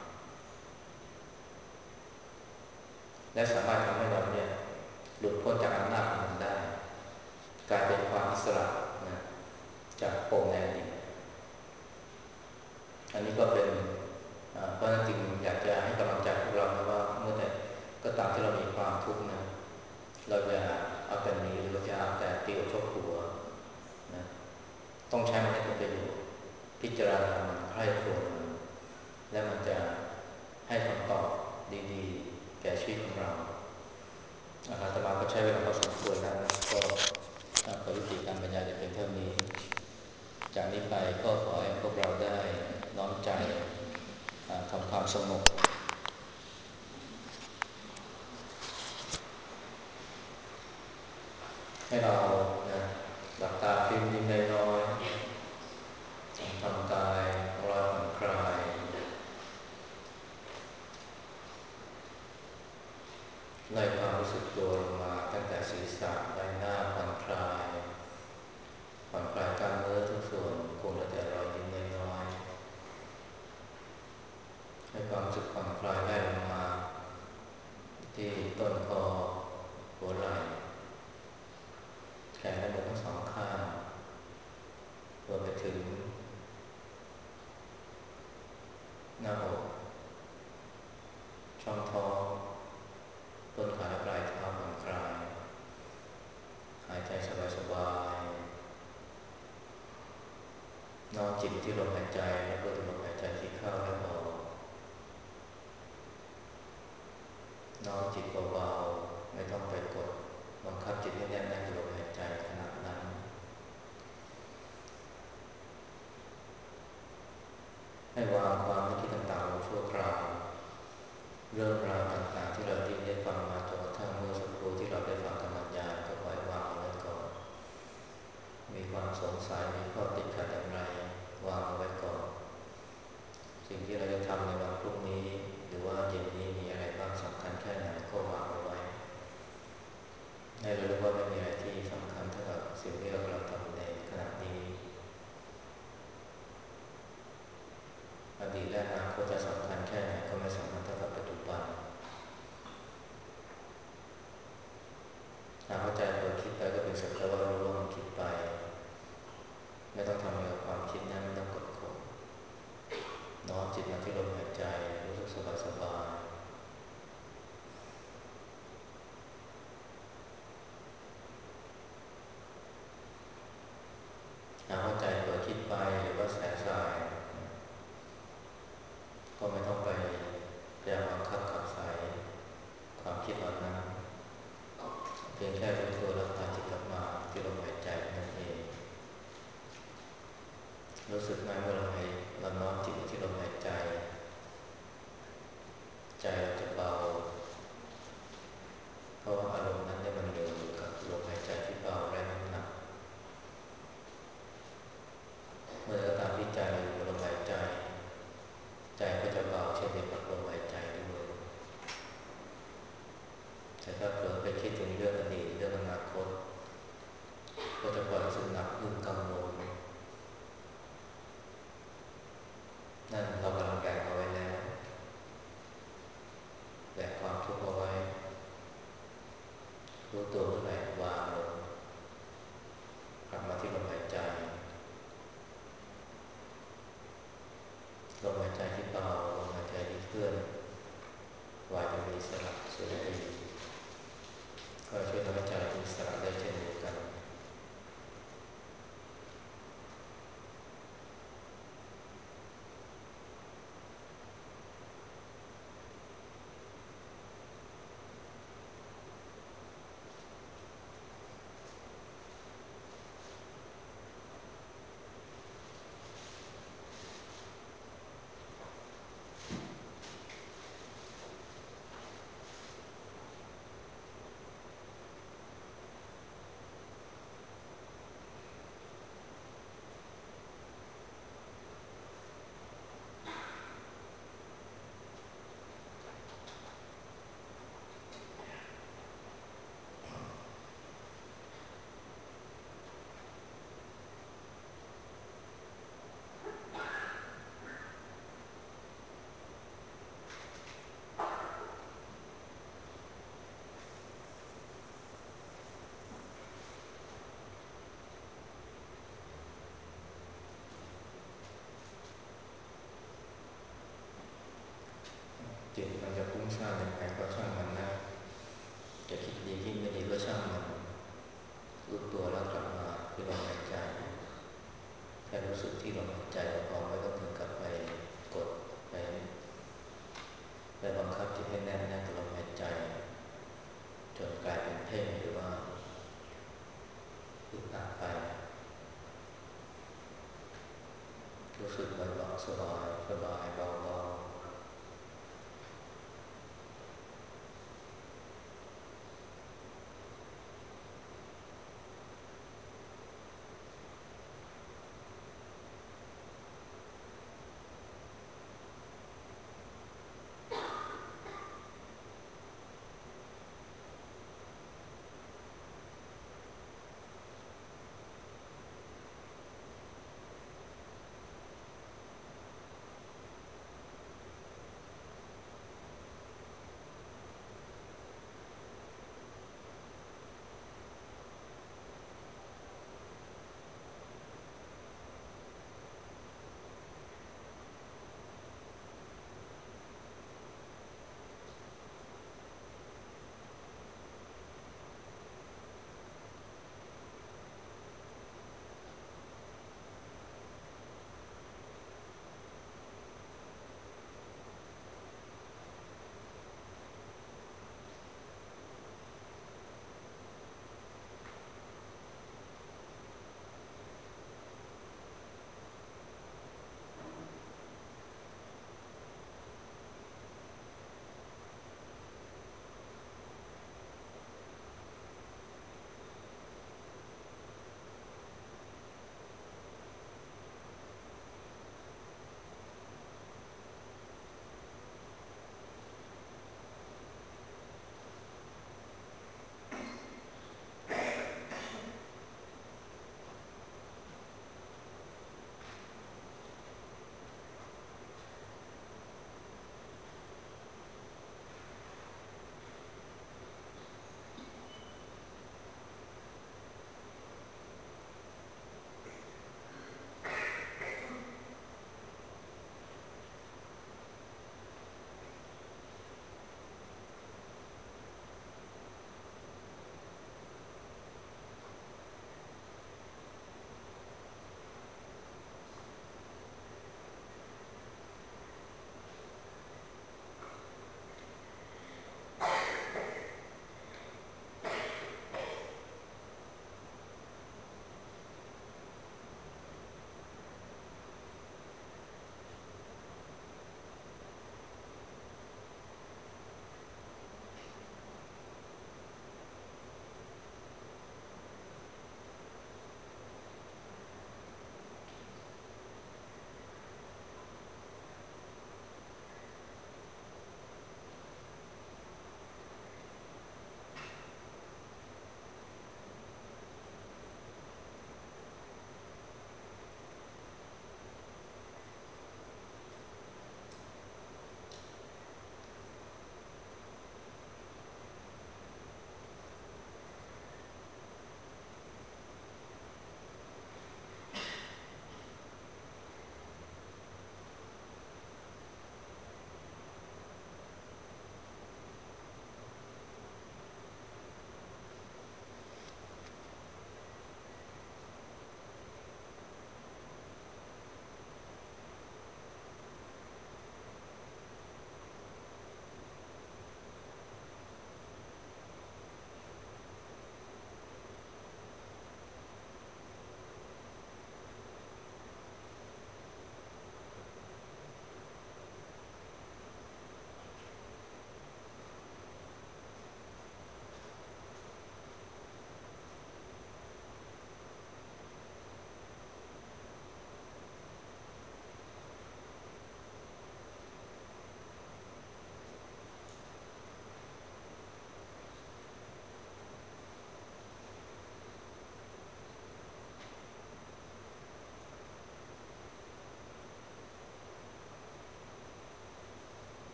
และสามารถทำให้เราเนี่ยหลุดพ้นจากอำนาจของมันได้กลายเป็นความอิสระนะจากปมแดนดินอันนี้ก็เป็นเพราะนั้นจึงอยากจะให้กำลังใจพวกเรานะว่าเมื่อใดก็ตามที่เรามีความทุกข์นะเราอย่าเอาแต่หนีหรือเราจะเอาแต่ตีอกชกหัวนะต้องใช้มันให้เป็นประโยชน์พิจารณามันใคร่ครวญมันและมันจะให้คำตอบดีๆแก่ชีวิตของเราอาตมาก็ใช้เวลาพอสมควรแล้วนะก็ขอยุติการบรรยายแต่เพียงเท่านี้จากนี้ไปก็ขอให้พวกเราได้น้อมใจทำความสงบให้เรานะหลับตาพิมพ์ยิ้มน้อยๆทำกายของเราผ่อนคลายไล่ความรู้สึกตัวลงมาตั้งแต่ศีรษะใบหน้าผ่อนคลายผ่อนคลายกล้ามเนื้อทุกส่วนคงเหลือแต่รอยยิ้มน้อยๆให้ความรู้สึกผ่อนคลายไล่ลงมาที่ต้นคอหัวไหล่แขนและมือทั้งสองข้างรวมไปถึงหน้าอกช่องท้องต้นขาและปลายเท้าผ่อนคลายหายใจสบายๆน้อมจิตที่ลมหายใจและรู้ถึงลมหายใจที่เข้าและออกน้อมจิตเบาๆไม่ต้องไปกดบังคับจิตให้แน่นแน่นกับลมหายใจขนาดนั้นให้วางความนึกคิดต่างๆลงชั่วคราวเรื่องราวต่างๆที่เราได้ได้ฟังมาจนกระทั่งเมื่อสักครู่ที่เราได้ฟังการบรรยายก็ปล่อยวางเอาไว้ก่อนมีความสงสัยมีข้อติดขัดอย่างไรวางเอาไว้ก่อนสิ่งที่เราจะทำในวันพรุ่งนี้หรือว่าเย็นนี้มีอะไรบ้างสำคัญแค่ไหนก็วางเอาไว้ให้เรารู้ว่าไม่มีอะไรที่สำคัญเท่ากับสิ่งที่เรากำลังทำในขณะนี้อดีตและอนาคตจะสำคัญแค่ไหนก็ไม่สำคัญเท่ากับปัจจุบันหากเข้าใจเปิดคิดไปก็เป็นสักแต่ว่ารู้ว่ามันคิดไปไม่ต้องทำอะไรกับความคิดนั้นไม่ต้องกดข่มน้อมจิตมาที่ลมหายใจรู้สึกสบายสบายหากเข้าใจเปิดคิดไปหรือว่าแสบสายก็ไม่ต้องไปพยายามบังคับขับไสความคิดเหล่านั้นเพียงแค่รู้ตัวแล้วพาจิตกลับมาที่ลมหายใจนั่นเองรู้สึกไหมเมื่อเราให้เราน้อมจิตมาที่ลมหายใจใจเราจะเบาเพราะว่าอารมณ์นั้นได้มันเร็วอยู่กับลมหายใจที่เบาและน้ำหนักเมื่อเราตามที่ใจเราอยู่กับลมหายใจใจก็จะเบาเช่นเดียวกับลมหายใจด้วยแต่ถ้าเผลอไปคิดถึงเรื่องอดีตเรื่องอนาคตก็จะปล่อยรู้สึกหนักอึ้งกังวลนั่นเรากำลังแบกเอาไว้แล้วแบกความทุกข์เอาไว้รู้ตัวเมื่อไหร่วางลงกลับมาที่ลมหายใจลมหายใจที่เบาลมหายใจที่เคลื่อนไหวเป็นอิสระเสรีก็ช่วยทำให้ใจเราเป็นอิสระได้เช่นเดียวกันรู้สึกที่ลมหายใจเราไม่ต้องถึงกับไปกดไปไปบังคับจิตให้แน่นแน่นกับลมหายใจจนกลายเป็นเพ่งหรือว่าอึดอัดไปรู้สึกเบาๆสบายสบายเบาๆ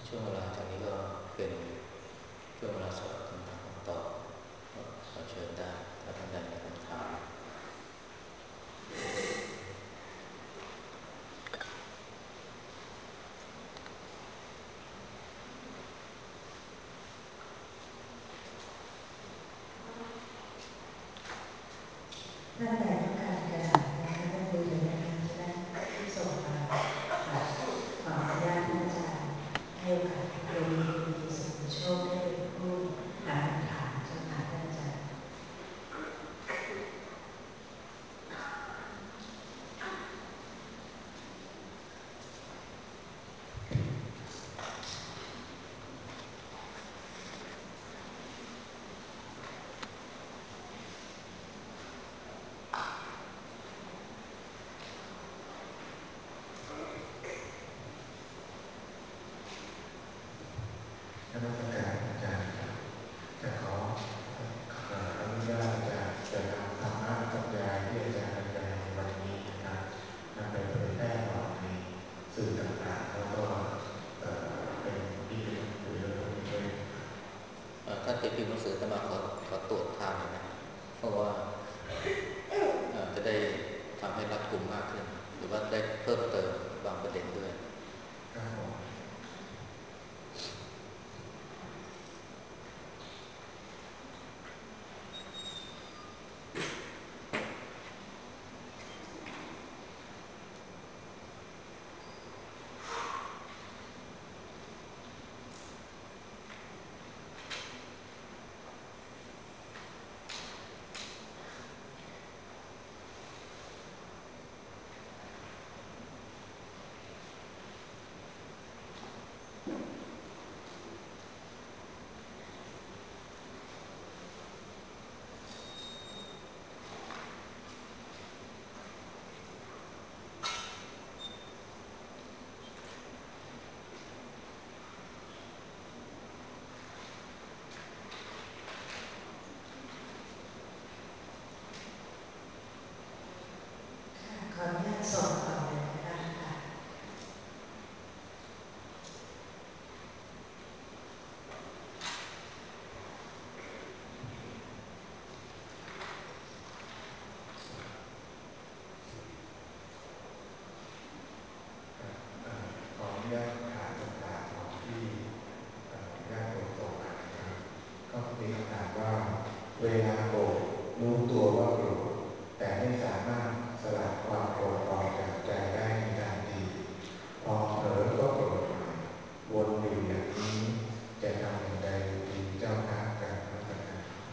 ช่วงเวลาจากนี้ก็เป็นช่วงเวลาสำหรับคำถามคำตอบก็ขอเชิญได้ถ้าท่านใดมีคำถามท่านใดต้องการกระดาษนะคะท่านดูเลยนะคะจะได้ที่ส่งมาค่ะขออนุญาตท่านอาจารย์ให้โอกาสโยมมีดีสุขโชคได้เป็นผู้ถามคำถามเจ้าค่ะท่านอาจารย์นมัสการอาจารย์ครับจะขออนุญาตจะจะนำธรรมะบรรยายที่อาจารย์บรรยายในวันนี้นะครับนำไปเผยแพร่ออกในสื่อต่างๆแล้วก็เป็นที่เป็นหนังสือแล้วก็มีด้วยถ้าติดพิมพ์หนังสือจะมาขอขอตรวจทานนะเพราะว่าจะได้ทำให้รัดกุมมากขึ้นหรือว่าได้เพิ่มเติมบางประเด็นด้วยครับผมขออนุญาตส่งต่อเลยนะคะค่ะขออนุญาตถามคำถามของที่ญาติโยมส่งมานะครับก็มีคำถามว่าเวลาโกรธรู้ตัวว่าโกรธแต่ไม่สามารถสลัดความโกรธออกจากใจได้ในทันทีพอเผลอก็โกรธใหม่วนอยู่อย่างนี้จะทำอย่างไรดีเจ้าค่ะการพัฒนา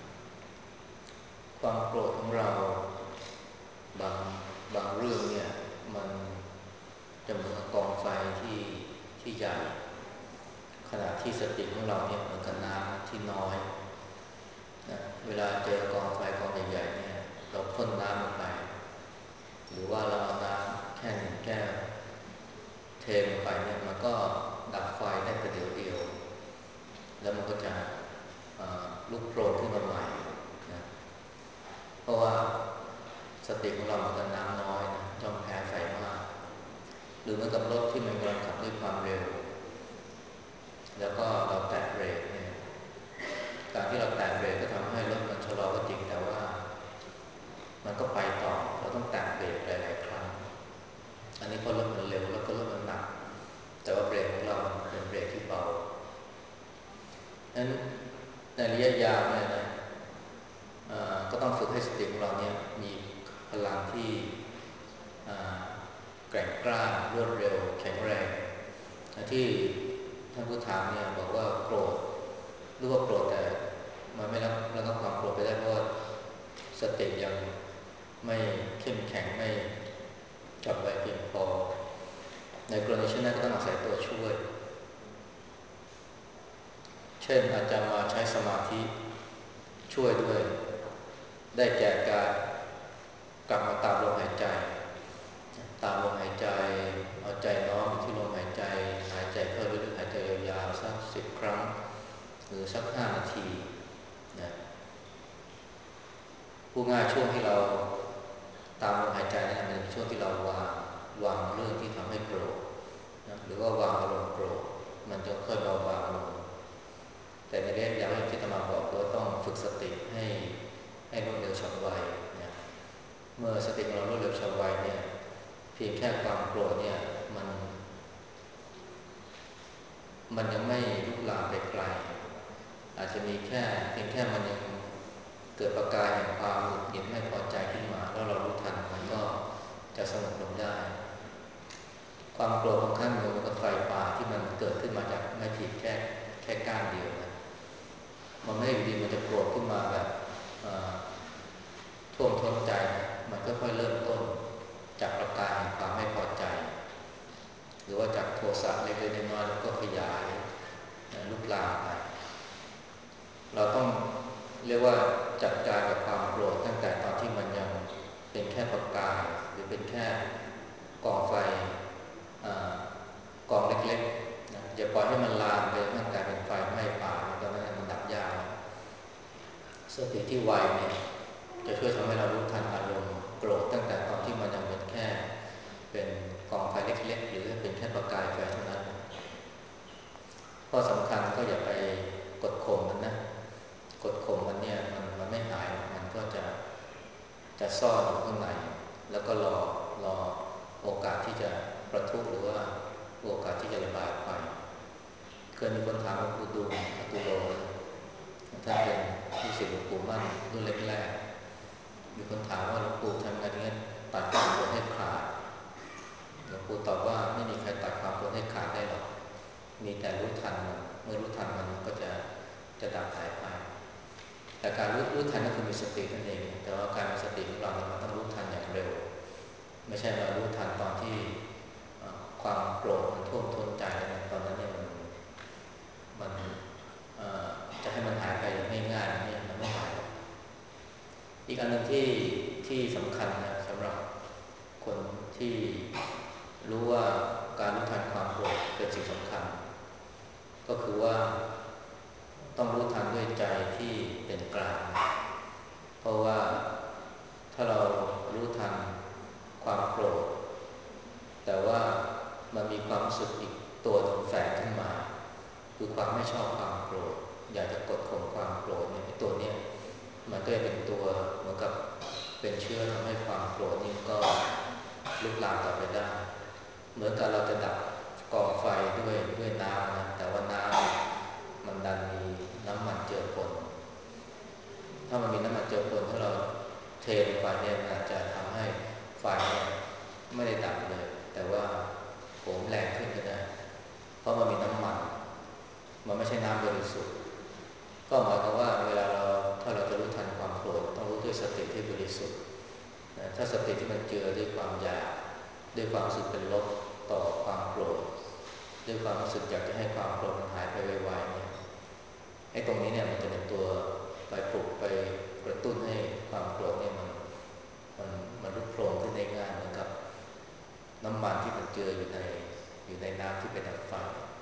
ความโกรธของเราบางบางเรื่องเนี่ยมันจะเหมือนกับกองไฟที่ที่ใหญ่ขณะที่สติของเราเนี่ยเหมือนกับน้ำที่น้อยนะเวลาเจอกองไฟกองใหญ่ๆเนี่ยเราพ่นน้ำลงไปหรือว่าเราเอาน้ำแค่หนึ่งแก้วเทลงไปเนี่ยมันก็ดับไฟได้ประเดี๋ยวเดียวแล้วมันก็จะลุกโผล่ขึ้นมาใหม่นะเพราะว่าสติของเราเหมือนกับน้ำน้อยนะย่อมแพ้ไฟมากหรือเหมือนกับรถที่มันกำลังขับด้วยความเร็วแล้วก็เราแตะเบรกเนี่ยการที่เราแตะเบรกก็ทำให้รถมันชะลอก็จริงแต่ว่ามันก็ไปต่อเราต้องแตะเบรกหลายๆครั้งอันนี้เพราะรถมันเร็วแล้วก็รถมันหนักแต่ว่าเบรกของเราเป็นเบรกที่เบานั้นในระยะยาวเนี่ยนะก็ต้องฝึกให้สติของเราเนี่ยมีพลังที่แกร่งกล้ารวดเร็วแข็งแรงที่ท่านผู้ถามเนี่ยบอกว่าโกรธรู้ว่าโกรธแต่มันไม่รับแล้วก็ความโกรธไปได้เพราะสติยังไม่เข้มแข็งไม่จับไว้เพียงพอในกรณีเช่นนั้นก็ต้องอาศัยตัวช่วยเช่นอาจจะมาใช้สมาธิช่วยด้วยได้แก่การกลับมาตามลมหายใจตามลมหายใจเอาใจน้อมที่ลมหายใจหายใจเข้าลึกๆหายใจยาวๆสักสิบครั้งหรือสักห้านาทีนะผู้ง่ายช่วงที่เราตามลมหายใจนี่มันเป็นช่วงที่เราวางวางเรื่องที่ทำให้โกรธนะหรือว่าวางอารมณ์โกรธมันจะค่อยเบาบางลงแต่ในระยะยาวที่อาตมาบอกก็ต้องฝึกสติให้ให้รวดเร็วฉับไวเนี่ยเมื่อสติของเรารวดเร็วฉับไวเนี่ยเพียงแค่ความโกรธเนี่ยมันมันยังไม่ลุกลามไปไกลอาจจะมีแค่เพียงแค่มันยังเกิดประกายแห่งความหงุดหงิดไม่พอใจขึ้นมาแล้วเรารู้ทันมันก็จะสงบลงได้ความโกรธบางครั้งเหมือนกับไฟป่าที่มันเกิดขึ้นมาจากไม่ผิดแค่แค่ก้านเดียวนะมันไม่ได้อยู่ดีมันจะโกรธขึ้นมาแบบท่วมท้นใจนะมันก็ค่อยเริ่มต้นจากประกายแห่งความไม่พอใจหรือว่าจากโทสะเล็กๆน้อยๆแล้วก็ขยายลุกลามไปเราต้องเรียกว่าจัดการกับความโกรธตั้งแต่ตอนที่มันยังเป็นแค่ประกายหรือเป็นแค่กองไฟกองเล็กๆนะอย่าปล่อยให้มันลามไปมันกลายเป็นไฟไหม้ป่าตอนนั้นมันดับยากสติที่ไวเนี่ยจะช่วยทำให้เรารู้ทันอารมณ์โกรธตั้งแต่ตอนที่มันยังเป็นแค่เป็นกองไฟเล็กๆหรือเป็นแค่ประกายไฟเท่านั้นข้อสำคัญก็อย่าไปกดข่มมันนะกดข่มมันเนี่ยมันมันไม่หายมันก็จะจะซ่อนอยู่ข้างในแล้วก็รอรอโอกาสที่จะประทุหรือว่าโอกาสที่จะระบายไปเคยมีคนถามหลวงปู่ดูลย์อตุโลท่านเป็นลูกศิษย์หลวงปู่มั่นรุ่นแรกๆมีคนถามว่าหลวงปู่ทำไงถึงจะตัดความโกรธให้ขาดหลวงปู่ตอบว่าไม่มีใครตัดความโกรธให้ขาดได้หรอกมีแต่รู้ทันมันเมื่อรู้ทันมันก็จะจะดับหายไปแต่การรู้รู้ทันก็คือมีสตินั่นเองแต่ว่าการมีสติของเราเนี่ยมันต้องรู้ทันอย่างเร็วไม่ใช่มารู้ทันตอนที่ความโกรธมันท่วมท้นใจแล้วตอนนั้นเนี่ยมันมันจะให้มันหายไปง่ายๆเนี่ยมันไม่หายอีกอันหนึ่งที่ที่สำคัญนะสำหรับคนที่รู้ว่าการรู้ทันความโกรธเป็นสิ่งสำคัญก็คือว่าต้องรู้ทันด้วยใจที่เป็นกลางเพราะว่าถ้าเรารู้ทันความโกรธแต่ว่ามันมีความรู้สึกอีกตัวหนึ่งแฝงขึ้นมาคือความไม่ชอบความโกรธอยากจะกดข่มความโกรธเนี่ยตัวเนี้ยมันก็จะเป็นตัวเหมือนกับเป็นเชื้อทำให้ความโกรธนี่ก็ลุกลามต่อไปได้เหมือนกับเราจะดับกองไฟด้วยด้วยน้ำนะแต่ว่าน้ำมันดันมีน้ำมันเจือปนถ้ามันมีน้ำมันเจือปนถ้าเราเทลงไปเนี่ยมันอาจจะทำให้ไฟเนี่ยไม่ได้ดับเลยแต่ว่าโหมแรงขึ้นก็ได้เพราะมันมีน้ำมันมันไม่ใช่น้ำบริสุทธิ์ก็หมายความว่าเวลาเราถ้าเราจะรู้ทันความโกรธต้องรู้ด้วยสติที่บริสุทธิ์ถ้าสติที่มันเจือด้วยความอยากด้วยความรู้สึกเป็นลบต่อความโกรธด้วยความรู้สึกอยากจะให้ความโกรธมันหายไปไวๆเนี่ยไอ้ตรงนี้เนี่ยมันจะเป็นตัวไปปลุกไปกระตุ้นให้ความโกรธเนี่ยมันมันมันลุกโผล่ขึ้นได้ง่ายเหมือนกับน้ำมันที่มันเจืออยู่ในอยู่ในน้ำที่เป็นดับไฟ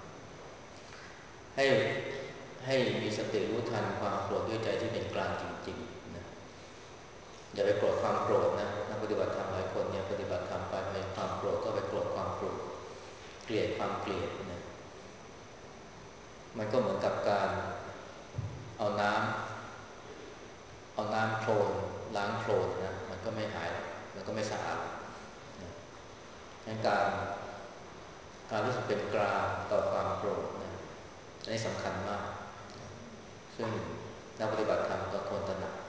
ให้ให้มีสติรู้ทันความโกรธด้วยใจที่เป็นกลางจริงๆนะอย่าไปโกรธความโกรธนะนักปฏิบัติธรรมหลายคนเนี่ยปฏิบัติธรรมไปไปความโกรธก็ไปโกรธความโกรธเกลียดความเกลียดนะมันก็เหมือนกับการเอาน้ำเอาน้ำโคลนล้างโคลนนะมันก็ไม่หายมันก็ไม่สะอาดนะงั้นการการรู้สึกเป็นกลางต่อความโกรธนะอันนี้สำคัญมากซึ่งนักปฏิบัติธรรมก็ควรตระหนัก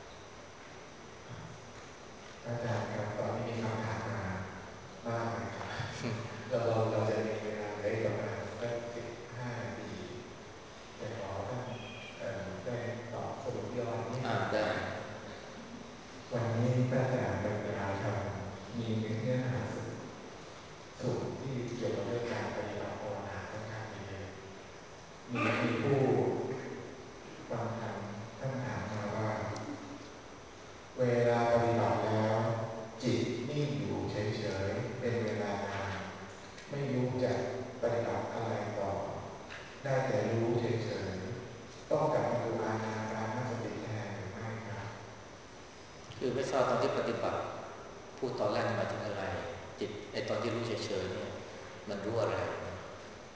อาจารย์ครับตอนนี้มีคำถามมามากเลยครับเราเราจะมีเวลาได้ประมาณสักสิบห้านาทีจะขอท่านได้ตอบสรุปย่อนี้ได้วันนี้พระอาจารย์บรรยายธรรมมีเนื้อหาสุดสุดที่เกี่ยวกับเรื่องการปฏิบัติภาวนาค่อนข้างเยอะมีมีผู้บางท่านท่านถามมาว่าเวลาปฏิบัติแล้วจิตนิ่งอยู่เฉยๆเป็นเวลานานไม่รู้จะปฏิบัติอะไรต่อได้แต่รู้เฉยๆต้องกลับมาดูอานาปานสติแทนหรือไม่ครับคือไม่ทราบตอนที่ปฏิบัติพูดตอนแรกหมายถึงอะไรจิตไอตอนที่รู้เฉยๆเนี่ยมันรู้อะไรนะ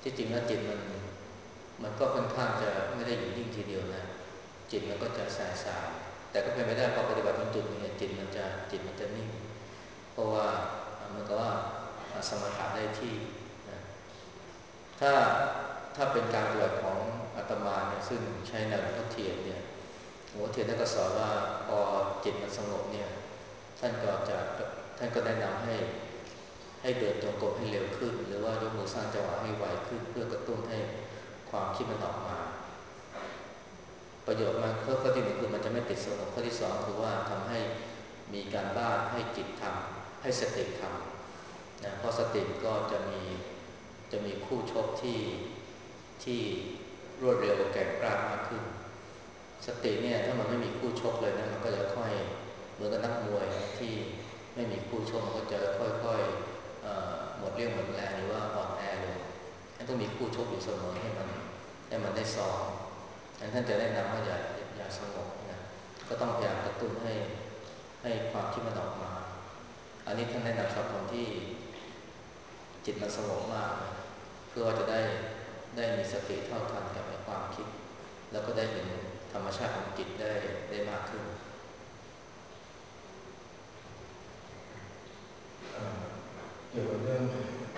ที่จริงแล้วจิตมันมันก็ค่อนข้างจะไม่ได้อยู่นิ่งทีเดียวนะจิตมันก็จะสายสายแต่ก็เป็นไม่ได้พอปฏิบัติถึงจุดนี้จิตมันจะจิตมันจะนิ่งเพราะว่ามันก็ว่าสมถะได้ที่นะถ้าถ้าเป็นการปฏิบัติของอาตมาเนี่ยซึ่งใช้แนวหลวงพ่อเทียนเนี่ยหลวงพ่อเทียนท่านก็สอนว่าพอจิตมันสงบเนี่ยท่านก็จะท่านก็แนะนำให้ให้เดินจงกรมให้เร็วขึ้นหรือว่ายกมือสร้างจังหวะให้ไวขึ้นเพื่อกระตุ้นให้ความคิดมันออกมาประโยชน์มันข้อที่หนึ่งคือมันจะไม่ติดสงบข้อที่สองคือว่าทำให้มีการบ้านให้จิตทำให้สติทำนะเพราะสติก็จะมีจะมีคู่ชกที่ที่รวดเร็วแก่กล้ามากขึ้นสติเนี่ยถ้ามันไม่มีคู่ชกเลยนะมันก็จะค่อยเหมือนกับนักมวยที่ไม่มีคู่ชกมันก็จะค่อยๆหมดเรี่ยวหมดแรงหรือว่าอ่อนแอลงต้องมีคู่ชกอยู่เสมอให้มันให้มันได้ซ้อมท่านจะแนะนำว่าอย่าอย่าสงบนะก็ต้องพยายามกระตุ้นให้ให้ความคิดมันออกมาอันนี้ท่านแนะนำสำหรับคนที่จิตมันสงบมากนะเพื่อว่าจะได้ได้มีสติเท่าทันกับความคิดแล้วก็ได้เห็นธรรมชาติของจิตได้ได้มากขึ้นเกี่ยวกับเรื่อง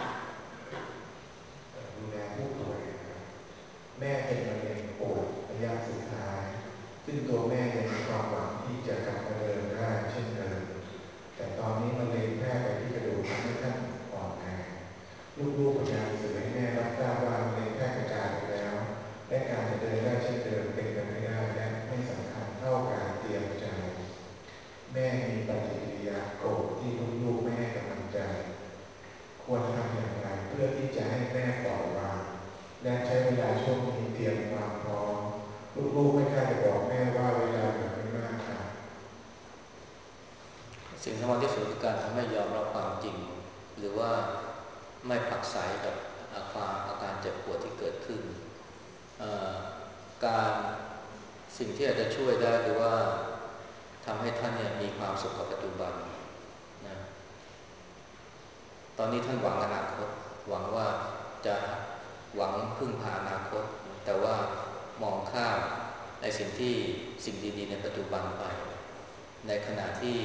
ดูแลผู้ป่วยแม่เป็นมะเร็งป่วยระยะสุดท้ายซึ่งตัวแม่ยังมีความหวังที่จะกลับมาเดินได้เช่นเดิมแต่ตอนนี้มะเร็งแพร่ไปที่กระดูกทำให้ท่านอ่อนแอลูกๆพยายามสื่อให้แม่รับทราบว่ามะเร็งแพร่กระจายไปแล้วและการจะเดินได้เช่นเดิมเป็นไปไม่ได้และไม่สำคัญเท่าการเตรียมใจแม่มีปฏิกิริยาโกรธที่ลูกๆไม่ให้กำลังใจควรทำอย่างไรเพื่อที่จะให้แม่ปล่อยวางและใช้เวลาช่วงนี้เตรียมความพร้อมลูกๆไม่กล้าจะบอกแม่ว่าเวลาเหลือไม่มากค่ะสิ่งสำคัญที่สุดคือการทำให้ยอมรับความจริงหรือว่าไม่ผลักไสกับอาการอาการเจ็บปวดที่เกิดขึ้นการสิ่งที่อาจจะช่วยได้คือว่าทำให้ท่านเนี่ยมีความสุขกับปัจจุบันนะตอนนี้ท่านหวังอนาคตหวังว่าจะหวังพึ่งพาอนาคตแต่ว่ามองข้ามในสิ่งที่สิ่งดีๆในปัจจุบันไปในขณะที่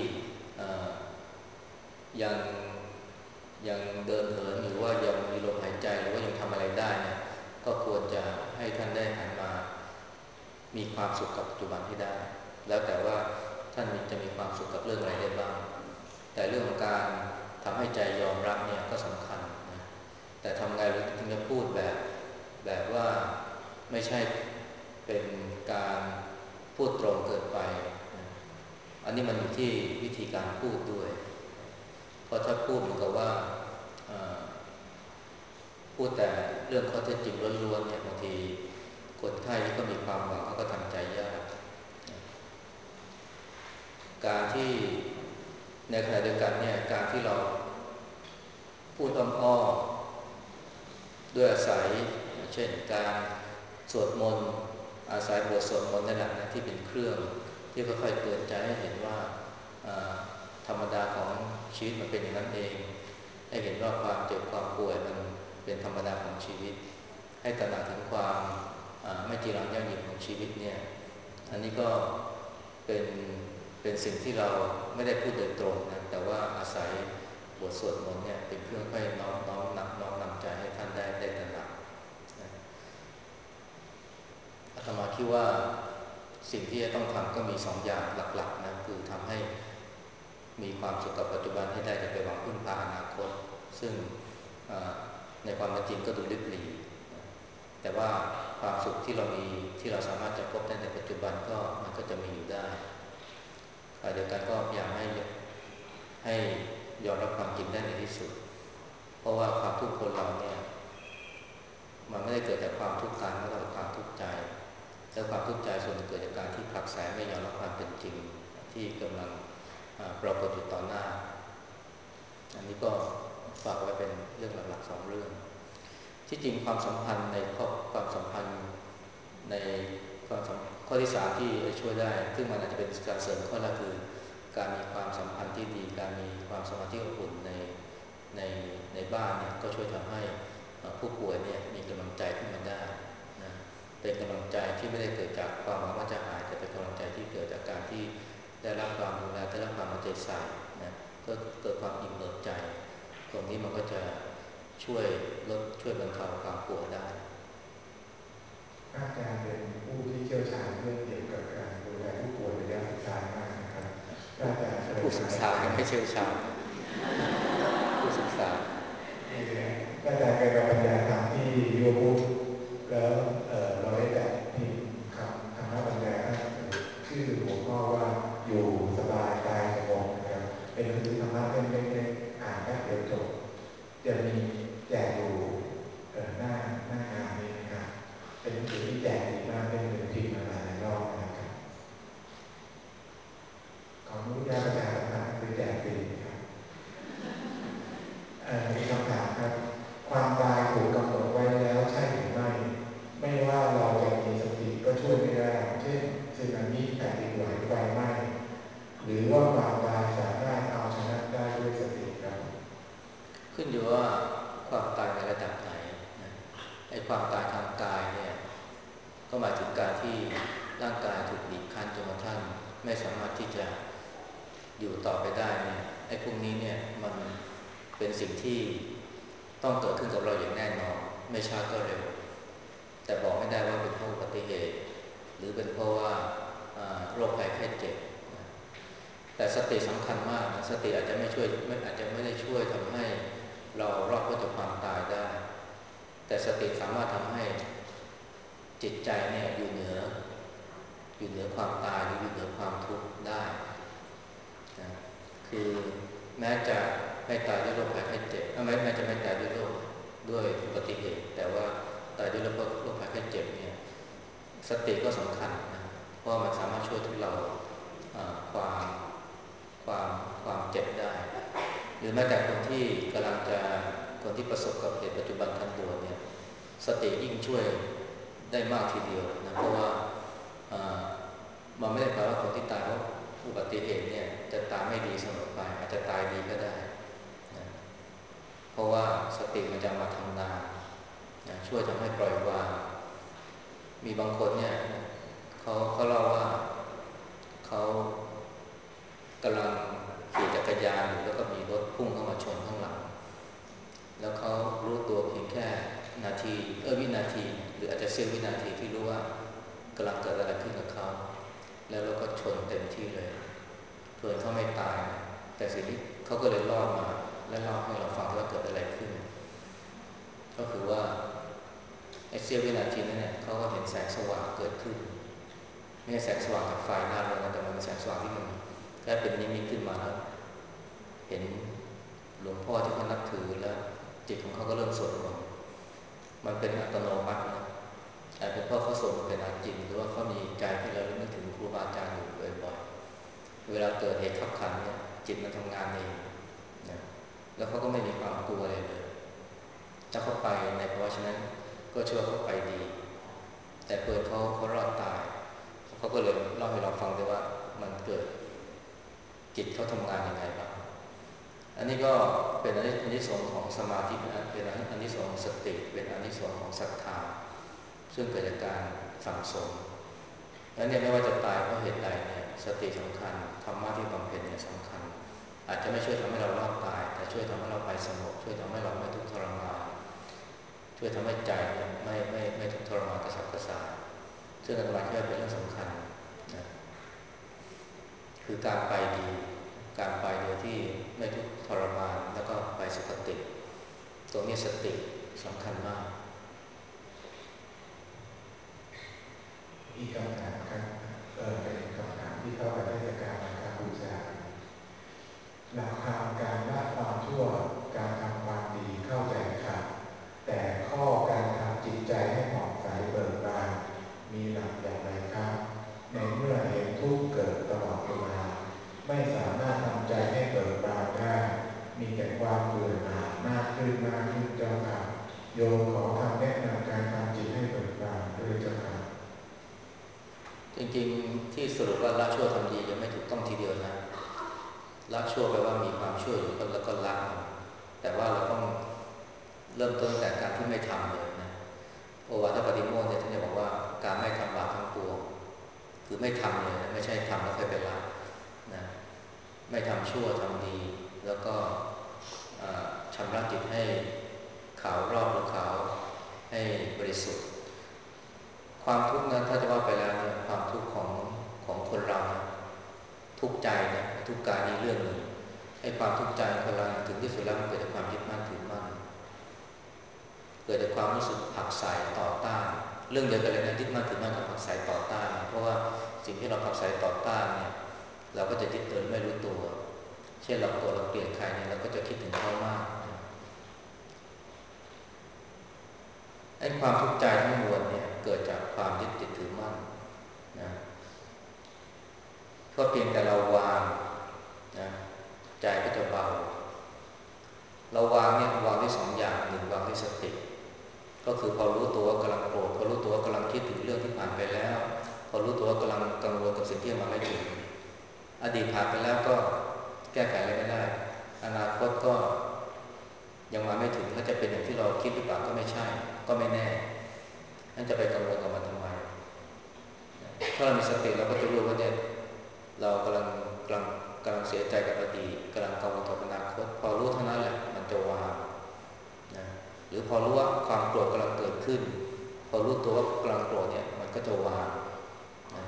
ยังยังเดินเหินหรือว่ายังมีลมหายใจหรือว่ายังทำอะไรได้เนี่ยก็ควรจะให้ท่านได้หันมามีความสุขกับปัจจุบันให้ได้แล้วแต่ว่าท่านจะมีความสุขกับเรื่องอะไรได้บ้างแต่เรื่องของการทำให้ใจยอมรับเนี่ยก็สำคัญนะแต่ทำไงเราถึงจะพูดแบบแบบว่าไม่ใช่เป็นการพูดตรงเกินไปนะอันนี้มันอยู่ที่วิธีการพูดด้วยเพราะถ้าพูดเหมือนกับว่าพูดแต่เรื่องข้อเท็จจริงล้วนๆเนี่ยบางทีคนไข้ที่ก็มีความหวังเขาก็ทำใจยากการที่ในขณะเดียวกันเนี่ยการที่เราพูดอ้อมๆด้วยอาศัยเช่นการสวดมนต์อาศัยบทสวดมนต์นั่นแหละนะที่เป็นเครื่องที่ค่อยๆเตือนใจให้เห็นว่าธรรมดาของชีวิตมันเป็นอย่างนั้นเองให้เห็นว่าความเจ็บความป่วยมันเป็นธรรมดาของชีวิตให้ตระหนักถึงความไม่จีรังยั่งยืนของชีวิตเนี่ยอันนี้ก็เป็นเป็นสิ่งที่เราไม่ได้พูดโดยตรงนะแต่ว่าอาศัยบทสวดมนต์เนี่ยเป็นเครื่องให้น้อมน้อมนำน้อมนำใจให้ท่านได้ได้ตระหนักนะอาตมาคิดว่าสิ่งที่จะต้องทำก็มีสองอย่างหลักๆนะคือทำให้มีความสุขกับปัจจุบันให้ได้จะไปหวังพึ่งพาอนาคตซึ่งในความเป็นจริงก็ดูลิบหลีแต่ว่าความสุขที่เรามีที่เราสามารถจะพบได้ในปัจจุบันก็มันก็จะมีอยู่ได้แต่เดียวกันก็อยากให้ให้ยอมรับความจริงได้ในที่สุดเพราะว่าความทุกข์คนเราเนี่ยมันไม่ได้เกิดจากความทุกข์กายมันเกิดจากความทุกข์ใจแล้วความทุกข์ใจส่วนเกิดจากการที่ผลักไสไม่ยอมรับความเป็นจริงที่กำลังปรากฏอยู่ต่อหน้าอันนี้ก็ฝากไว้เป็นเรื่องหลักๆสองเรื่องที่จริงความสัมพันธ์ในครอบความสัมพันธ์ในความข้อที่สามที่ช่วยได้ซึ่งมันอาจจะเป็นการเสริมข้อแรกคือการมีความสัมพันธ์ที่ดีการมีความสัมพันธ์ที่อบอุ่นในในในบ้านเนี่ยก็ช่วยทำให้ผู้ป่วยเนี่ยมีกำลังใจขึ้นมาได้นะเป็นกำลังใจที่ไม่ได้เกิดจากความหวังว่าจะหายแต่เป็นกำลังใจที่เกิดจากการที่ได้รับความดูแลได้รับความเอาใจใส่นะก็เกิดความอิ่มเอิบใจตรงนี้มันก็จะช่วยลดช่วยบรรเทาความปวดได้อาจารย์เป็นผู้ที่เชี่ยวชาญเรื่องเกี่ยวกับการดูแลผู้ป่วยระยะสุดท้ายมากนะครับอาจารย์ผู้ศึกษาไม่เชี่ยวชาญผู้ศึกษาอาจารย์เคยมาบรรยายธรรมที่ยูทูบแล้วเราได้จัดพิมพ์คำธรรมบรรยายท่านชื่อหัวข้อว่าอยู่สบายกายสงบนะครับเป็นหนังสือธรรมะเล่มๆอ่านแป๊บเดียวจบจะมีแจกอยู่หน้าหน้างานนี้นะครับเป็นหนังสือที่แจกดีมากเป็นหนังสือพิมพ์มาหลายรอบนะครับขออนุญาตประชาสัมพันธ์คือแจกฟรีครับมีคำถามครับความตายถูกกำหนดไว้แล้วใช่หรือไม่ไม่ว่าเราจะมีสติก็ช่วยไม่ได้เช่นสึนามิแผ่นดินไหวไฟไหม้หรือว่าความตายสามารถเอาชนะได้ด้วยสติครับขึ้นอยู่ว่าความตายในระดับไหนนะไอ้ความตายทางกายเนี่ยก็หมายถึงการที่ร่างกายถูกบีบคั้นจนกระทั่งไม่สามารถที่จะอยู่ต่อไปได้เนี่ยไอ้พวกนี้เนี่ยมันเป็นสิ่งที่ต้องเกิดขึ้นกับเราอย่างแน่นอนไม่ช้าก็เร็วแต่บอกไม่ได้ว่าเป็นเพราะอุบัติเหตุหรือเป็นเพราะว่าโรคภัยไข้เจ็บแต่สติสำคัญมากนะสติอาจจะไม่ช่วยไม่อาจจะไม่ได้ช่วยทำให้เรารอดพ้นจากความตายได้แต่สติสามารถทำให้จิตใจเนี่ยอยู่เหนืออยู่เหนือความตายหรืออยู่เหนือความทุกข์ได้นะคือแม้จะไม่ตายด้วยโรคภัยไข้เจ็บแม้แม้จะไม่ตายด้วยโรคด้วยอุบัติเหตุแต่ว่าตายด้วยโรคโรคภัยไข้เจ็บเนี่ยสติก็สำคัญนะเพราะมันสามารถช่วยทุเราความความความเจ็บได้หรือแม้แต่คนที่กำลังจะคนที่ประสบกับเหตุปัจจุบันทันด่วนเนี่ยสติยิ่งช่วยได้มากทีเดียวนะเพราะว่ามันไม่ได้แปลว่าคนที่ตายเพราะอุบัติเหตุเนี่ยจะตายไม่ดีเสมอไปอาจจะตายดีก็ได้นะเพราะว่าสติมันจะมาทำงานนะช่วยทำให้ปล่อยวางมีบางคนเนี่ยเขาเขาเล่าว่าเขากำลังขี่จักรยานอยู่แล้วก็มีรถพุ่งเข้ามาชนข้างหลังแล้วเขารู้ตัวเพียงแค่นาทีเออวินาทีหรืออาจจะเสี้ยววินาทีที่รู้ว่ากำลังเกิดอะไรขึ้นกับเขาแล้วเราก็ชนเต็มที่เลยเพื่อเขาไม่ตายแต่สิ่งที่เขาก็เลยรอดมาและเล่าให้เราฟังว่าเกิดอะไรขึ้นก็คือว่าไอ้เสี้ยววินาทีนั้นเนี่ยเขาก็เห็นแสงสว่างเกิดขึ้นไม่ใช่แสงสว่างจากไฟหน้ารถนะแต่มันเป็นแสงสว่างที่มันแค่เป็นนิมิตขึ้นมาแล้วเห็นหลวงพ่อที่เขานับถือแล้วจิตของเขาก็เริ่มสวดมนต์มันเป็นอัตโนมัตินะแต่เป็นเพราะเขาสวดมนต์เป็นอัตจริงหรือว่าเขามีใจที่เรานึกถึงครูบาอาจารย์อยู่บ่อยๆเวลาเกิดเหตุขับขันเนี่ยจิตมันทำงานเองนะแล้วเขาก็ไม่มีความกลัวอะไรเลยถ้าเขาไปในภาวะฉะนั้นก็เชื่อเขาไปดีแต่เพื่อนเขาเขารอดตายเขาก็เลยเล่าให้เราฟังด้วยว่ามันเกิดจิตเขาทำงานยังไงบ้างอันนี้ก็เป็นอันนี้สงส์ของสมาธิเป็นอันนี้สงส์ของสติเป็นอันนี้สงส์ของศรัทธาซึ่งเกิดจากการสั่งสมแล้วเนี่ยไม่ว่าจะตายเพราะเหตุใดเนี่ยสติสำคัญธรรมะที่บำเพ็ญเนี่ยสำคัญอาจจะไม่ช่วยทำให้เรารอดตายแต่ช่วยทำให้เราไปสงบช่วยทำให้เราไม่ทุกข์ทรมานช่วยทำให้ใจเนี่ยไม่ไม่ไม่ทุกข์ทรมานกระสับกระส่ายซึ่งอาตมาคิดว่าเป็นเรื่องสำคัญนะคือการไปดีการไปโดยที่ไม่ทุกข์ทรมานแล้วก็ไปสุคติตรงนี้สติสำคัญมากอีกคำถามครับเออเป็นคำถามที่เข้ากับเทศกาลมาฆบูชาหลักธรรมการละความชั่วการทำความดีเข้าใจครับแต่ข้อการทำจิตใจให้ผ่องใสเบิกบานมีหลักอย่างไรครับในเมื่อเห็นทุกข์เกิดตลอดเวลาไม่สามารถทำใจให้เบิกบานได้มีแต่ความเบื่อหน่ายมากขึ้นมากขึ้นเจ้าค่ะโยมขอคำแนะนำการทำจิตให้เบิกบานด้วยเจ้าค่ะจริงๆที่สรุปว่าละชั่วทำดียังไม่ถูกต้องทีเดียวนะละชั่วแปลว่ามีความชั่วอยู่แล้วก็ละแต่ว่าเราต้องเริ่มต้นแต่การที่ไม่ทำเลยนะโอวาทปฏิโมกข์เนี่ยท่านจะบอกว่าการไม่ทำบาปทั้งปวงคือไม่ทำเลยนะไม่ใช่ทำแล้วค่อยไปละนะไม่ทำชั่วทำดีแล้วก็ชำระจิตให้ขาวรอบหรือขาวให้บริสุทธิ์ความทุกข์นั้นถ้าจะว่าไปแล้วเนี่ยความทุกข์ของของคนเรานะทุกข์ใจนะทุกข์กายนี่เรื่องหนึ่งไอ้ความทุกข์ใจของคนเราถึงที่สุดแล้วมันเกิดจากความยึดมั่นถือมั่นเกิดจากความรู้สึกผักใส่ต่อต้านเรื่องเดียวกันเลยนะยึดมั่นถือมั่นกับผักใส่ต่อต้านเพราะว่าสิ่งที่เราผักใส่ต่อต้านเนี่ยเราก็จะยึดเติมไม่รู้ตัวเช่นเราโกรธเราเกลียดใครเนี่ยเราก็จะคิดถึงเขามากไอ้ความทุกข์ใจทั้งมวลเนี่ยเกิดจากความยึดติดถือมั่นนะก็เพียงแต่เราวางนะใจก็จะเบาเราวางเนี่ยวางได้สองอย่างหนึ่งวางด้วยสติก็คือพอรู้ตัวว่ากำลังโกรธพอรู้ตัวว่ากำลังคิดถึงเรื่องที่ผ่านไปแล้วพอรู้ตัวว่ากำลังกังวลกับสิ่งที่มาไม่ถึงอดีตผ่านไปแล้วก็แก้ไขอะไรไม่ได้อนาคตก็ยังมาไม่ถึงถ้าจะเป็นอย่างที่เราคิดหรือเปล่าก็ไม่ใช่ก็ไม่แน่นั่นจะไปกังวลกับมันทำไมถ้าเรามีสติเราก็จะรู้ว่าเนี่ยเรากำลังกำลังกำลังเสียใจกับอดีตกำลังกังวลกับอนาคตพอรู้เท่านั้นแหละมันจะวางนะหรือพอรู้ว่าความโกรธกำลังเกิดขึ้นพอรู้ตัวว่ากำลังโกรธเนี่ยมันก็จะวางนะ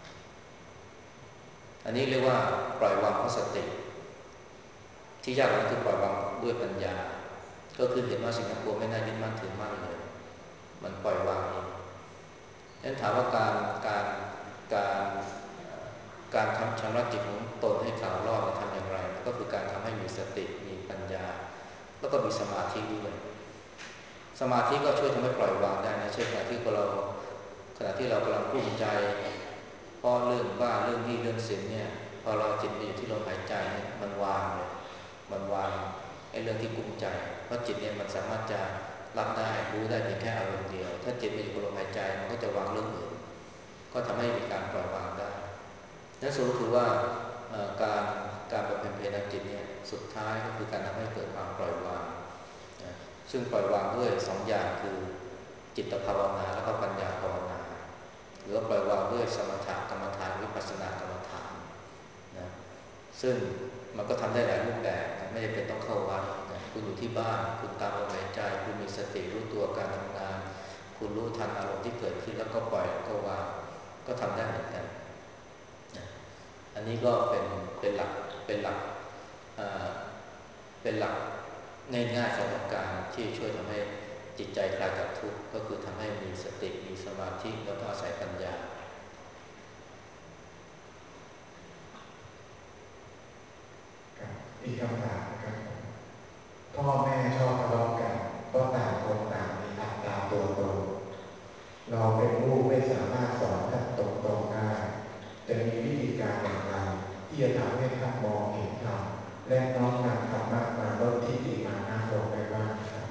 อันนี้เรียกว่าปล่อยวางเพราะสติที่ยากกว่านั้นคือปล่อยวางด้วยปัญญาก็คือเห็นว่าสิ่งทั้งปวงไม่น่ายึดมั่นถือมั่นเลยมันปล่อยวางเองฉะนั้นถามว่าการการการการทำชำระจิตของตนให้ขาวรอบทำอย่างไรก็คือการทำให้มีสติมีปัญญาแล้วก็มีสมาธิด้วยสมาธิก็ช่วยทำให้ปล่อยวางได้นะเช่นขณะที่เราขณะที่เรากำลังกุ้มใจเพราะเรื่องบ้าเรื่องนี้เรื่องศีลเนี่ยพอเราจิตไปอยู่ที่ลมหายใจเนี่ยมันวางเลยมันวางไอ้เรื่องที่กุ้มใจเพราะจิตเนี่ยมันสามารถจะรับได้รู้ได้เพียงแค่อารมณ์เดียวถ้าจิตไปอยู่กับลมหายใจมันก็จะวางเรื่องอื่นก็ทำให้มีการปล่อยวางได้นั่นสรุปคือว่าการการบำเพ็ญเพียรทางจิตเนี่ยสุดท้ายก็คือการทำให้เกิดความปล่อยวางซึ่งปล่อยวางด้วยสองอย่างคือจิตภาวนาและก็ปัญญาภาวนาหรือว่าปล่อยวางด้วยสมถะกรรมฐานวิปัสสนากรรมฐานนะซึ่งมันก็ทำได้หลายรูปแบบนะไม่จำเป็นต้องเข้าวัดนะคุณอยู่ที่บ้านคุณตามลมหายใจคุณมีสติรู้ตัวการทำงานคุณรู้ทันอารมณ์ที่เกิดขึ้นแล้วก็ปล่อยแล้วก็วางก็ทำได้เหมือนกันนะอันนี้ก็เป็นเป็นหลักเป็นหลักเป็นหลักง่ายๆสำหรับการที่ช่วยทำให้จิตใจคลายจากทุกข์ก็คือทำให้มีสติมีสมาธิแล้วก็อาศัยปัญญาอีกคำถามนะครับพ่อแม่ชอบทะเลาะกันเพราะต่างคนต่างมีอัตตาตัวตนเราเป็นลูกไม่สามารถสอนท่านตรงๆได้จะมีวิธีการอย่างไรที่จะทำให้ท่านมองเห็นธรรมและน้อมนำธรรมะมาลดทิฏฐิมานะลงได้บ้างครับ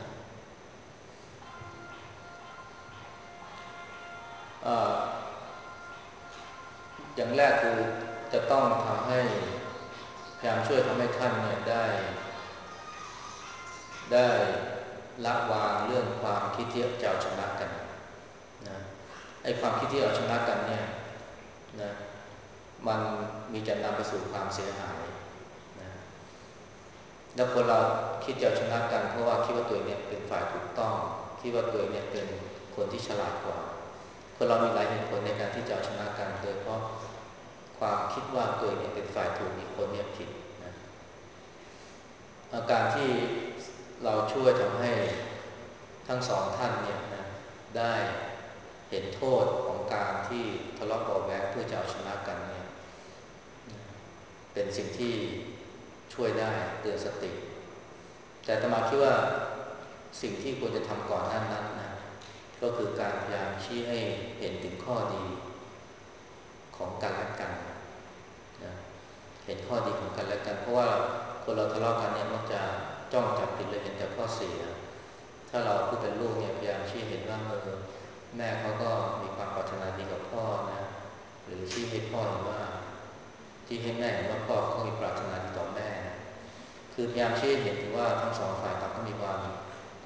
อย่างแรกคือจะต้องทำให้พยายามช่วยทำให้ท่านเนี่ยได้ได้ละวางเรื่องความคิดที่จะเอาชนะกันนะไอ้ความคิดที่เอาชนะกันเนี่ยนะมันมีจะนำไปสู่ความเสียหายนะแล้วคนเราคิดจะเอาชนะกันเพราะว่าคิดว่าตัวเองเนี่ยเป็นฝ่ายถูกต้องคิดว่าตัวเองเนี่ยเป็นคนที่ฉลาดกว่าคนเรามีหลายเหตุผลในการที่จะเอาชนะกันโดยเพราะความคิดว่าตัวเองเนี่ยเป็นฝ่ายถูกอีกคนเนี่ยผิดนะอาการที่เราช่วยทำให้ทั้งสองท่านเนี่ยนะได้เห็นโทษของการที่ทะเลาะเบาะแว้งเพื่อจะเอาชนะกันเนี่ยเป็นสิ่งที่ช่วยได้เตือนสติแต่อาตมาคิดว่าสิ่งที่ควรจะทำก่อนนั้นนั้นนะก็คือการพยายามชี้ให้เห็นถึงข้อดีของกันและกันนะเห็นข้อดีของกันและกันเพราะว่าคนเราทะเลาะกันเนี่ยมักจะจ้องจับผิดเลยเห็นแต่ข้อเสียถ้าเราผู้เป็นลูกเนี่ยพยายามชี้เห็นว่าเออแม่เขาก็มีความปรารถนาดีกับพ่อนะหรือชี้ให้พ่อเห็นว่าที่ให้แม่เห็นว่าพ่อเขามีปรารถนาดีต่อแม่นะคือพยายามชี้เห็นถึงว่าทั้งสองฝ่ายต่างก็มีความคว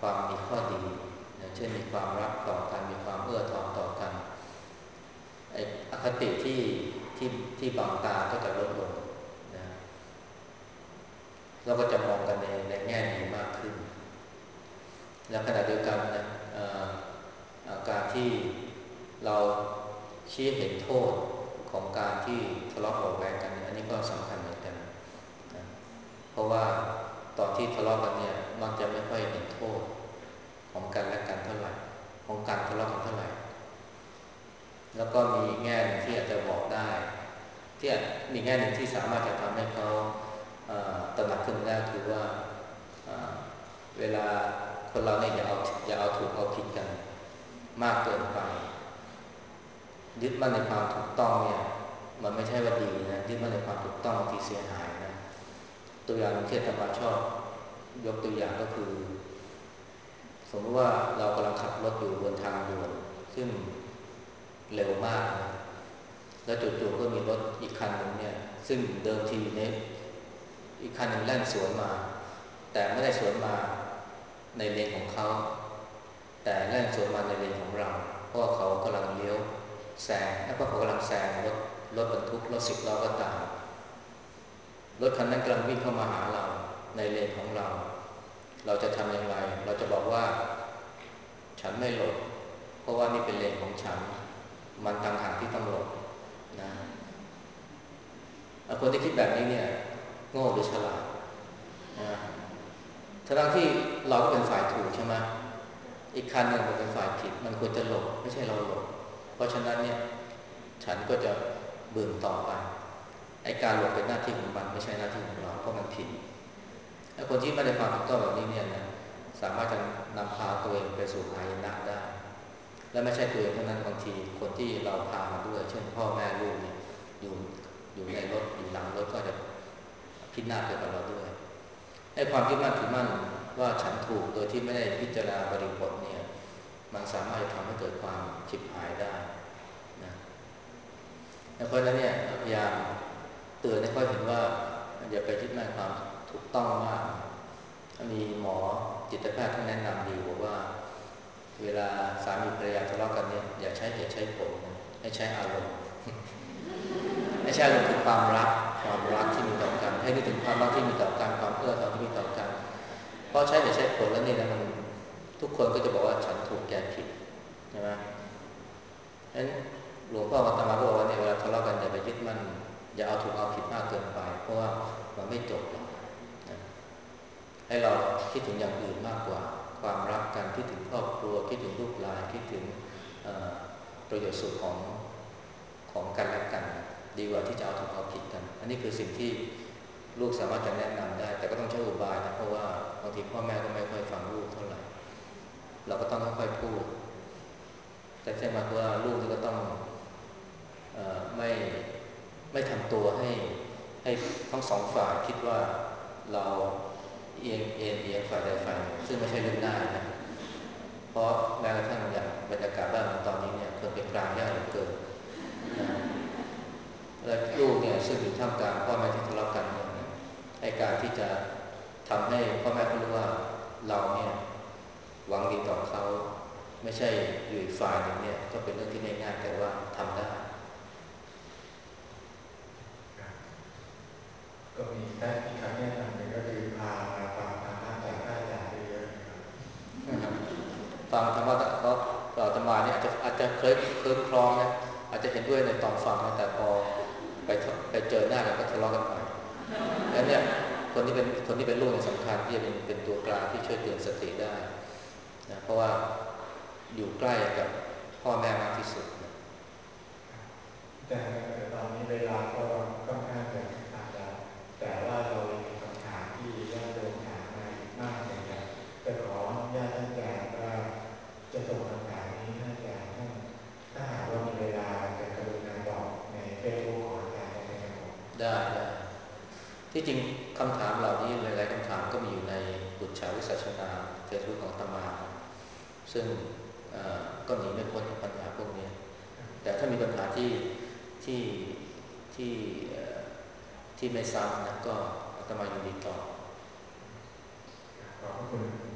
ความมีข้อดีนะเช่นมีความรักต่อกันมีความเอื้อทอนต่อกันไอ้อคติที่ที่ที่บางตาก็จะลดลงนะเราก็จะมองกันในในแง่ดีมากขึ้นและขณะเดียวกันนะการที่เราชี้เห็นโทษของการที่ทะเลาะเบาะแว้งกันอันนี้ก็สำคัญเหมือนกันนะเพราะว่าตอนที่ทะเลาะกันเนี่ยมักจะไม่ค่อยเห็นโทษของกันและกันเท่าไหร่ของการทะเลาะกันเท่าไหร่แล้วก็มีแง่นึงที่อาจจะบอกได้ที่มีแง่นึงที่สามารถจะทำให้เขาตระหนักขึ้นได้คือว่าเวลาคนเราเนี่ยอย่าเอาอย่าเอาถูกเอาผิดกันมากเกินไปยึดมั่นในความถูกต้องเนี่ยมันไม่ใช่ว่าดีนะยึดมั่นในความถูกต้องที่เสียหายนะตัวอย่างที่อาตมาชอบยกตัวอย่างก็คือสมมติว่าเรากำลังขับรถอยู่บนทางด่วนซึ่งเร็วมากนะแล้วจู่ๆก็มีรถอีกคันหนึ่งเนี่ยซึ่งเดิมทีเนี่ยอีกคันหนึ่งแล่นสวนมาแต่ไม่ได้สวนมาในเลนของเขาแต่แล่นสวนมาในเลนของเราเพราะว่าเขากำลังเลี้ยวแซงแล้วก็เขากำลังแซงรถรถบรรทุกรถสิบล้อก็ตามรถคันนั้นกำลังวิ่งเข้ามาหาเราในเลนของเราเราจะทำอย่างไรเราจะบอกว่าฉันไม่หลบเพราะว่านี่เป็นเลนของฉันมันต่างหากที่ต้องหลบนะคนที่คิดแบบนี้เนี่ยโง่หรือฉลาดนะทั้งที่เราก็เป็นฝ่ายถูกใช่ไหมอีกคันหนึ่งมันเป็นฝ่ายผิดมันควรจะหลบไม่ใช่เราหลบเพราะฉะนั้นเนี่ยฉันก็จะบึ่งต่อไปไอ้การหลบเป็นหน้าที่ของมันไม่ใช่หน้าที่ของเราเพราะมันผิดไอ้คนที่ไม่ได้ความถูกต้องแบบนี้เนี่ยนะสามารถจะนำพาตัวเองไปสู่หายนะได้และไม่ใช่ตัวเองเท่านั้นบางทีคนที่เราพามาด้วยเช่นพ่อแม่ลูกเนี่ยอยู่อยู่ในรถอยู่หลังรถก็จะพินาศไปกับเราด้วยไอ้ความยึดมั่นถือมั่นว่าฉันถูกโดยที่ไม่ได้พิจารณาบริบทเนี่ยมันสามารถจะทำให้เกิดความฉิบหายได้นะเพราะฉะนั้นเนี่ยพยายามเตือนให้เขาเห็นว่าอย่าไปยึดมั่นความถูกต้องมากมีหมอจิตแพทย์ท่านแนะนำดีบอกว่าเวลาสามีภรรยาทะเลาะกันเนี่ยอย่าใช้เหตุใช้ผลให้ใช้อารมณ์ให้ใช้อารมณ์คือความรักความรักที่มีต่อกันให้นึกถึงความรักที่มีต่อกันความเอื้อทอนที่มีต่อกันเพราะใช้เหตุใช้ผลแล้วนี่นะมันทุกคนก็จะบอกว่าฉันถูกแกผิดใช่ไหมฉะนั้นหลวงพ่ออาตมาก็บอกว่าเนี่ยเวลาทะเลาะกันอย่าไปยึดมั่นอย่าเอาถูกเอาผิดมากเกินไปเพราะว่ามันไม่จบหรอกให้เราคิดถึงอย่างอื่นมากกว่าความรักกันคิดถึงครอบครัวคิดถึงลูกหลานคิดถึงประโยชน์สุขของของกันและกันดีกว่าที่จะเอาถูกเอาผิดกันอันนี้คือสิ่งที่ลูกสามารถจะแนะนำได้แต่ก็ต้องใช้อุบายนะเพราะว่าบางทีพ่อแม่ก็ไม่ค่อยฟังลูกเท่าไหร่เราก็ต้องค่อยๆพูดแต่ใช่ไหมว่าลูกก็ต้องเอ่อไม่ไม่ทำตัวให้ให้ทั้งสองฝ่ายคิดว่าเราเอียงเอียงเอียงฝ่ายใดฝ่ายหนึ่งซึ่งไม่ใช่เรื่องง่ายนะเพราะแม้กระทั่งอย่างบรรยากาศบ้านตอนนี้เนี่ยคนเป็นกลางยากเหลือเกินนะและลูกเนี่ยซึ่งอยู่ท่ามกลางพ่อแม่ที่ทะเลาะกันเนี่ยในการที่จะทำให้พ่อแม่เขารู้ว่าเราเนี่ยหวังดีต่อเขาไม่ใช่อยู่อีกฝ่ายหนึ่งเนี่ยก็เป็นเรื่องที่ง่ายๆแต่ว่าทำได้ก็มีได้ที่คำแนะนำหนึ่งก็คือพามาฟังธรรมะจากพระอาจารย์เยอะๆนะครับฟังธรรมะก็ต่อธรรมาเนี่ยอาจจะอาจจะเคยเคยคลองนะอาจจะเห็นด้วยในตอนฟังนะแต่พอไปไปเจอหน้ากันก็ทะเลาะกันใหม่แล้วเนี่ยคนที่เป็นคนที่เป็นลูกเนี่ยสำคัญที่จะเป็นเป็นตัวกลางที่ช่วยเตือนสติได้นะเพราะว่าอยู่ใกล้กับพ่อแม่มากที่สุดนะแต่ตอนนี้เวลาก็ค่อนข้างจะอาจจะแต่ว่าเรามีคำถามที่ญาติโยมถามมามากเลยครับจะขออนุญาตท่านอาจารย์ว่าจะส่งคำถามนี้ให้อาจารย์ท่านถ้าหากว่ามีเวลาจะกรุณาตอบในเฟซบุ๊กของอาจารย์ได้ไหมครับผมได้ได้ที่จริงคำถามเหล่านี้หลายๆคำถามก็มีอยู่ในบุตรชาวิสัชนาเฟซบุ๊กของอาตมาซึ่งก็หนีไม่พ้นปัญหาพวกนี้แต่ถ้ามีปัญหาที่ที่ที่ที่ไม่ซ้ำนะก็อาตมายินดีตอบขอบคุณ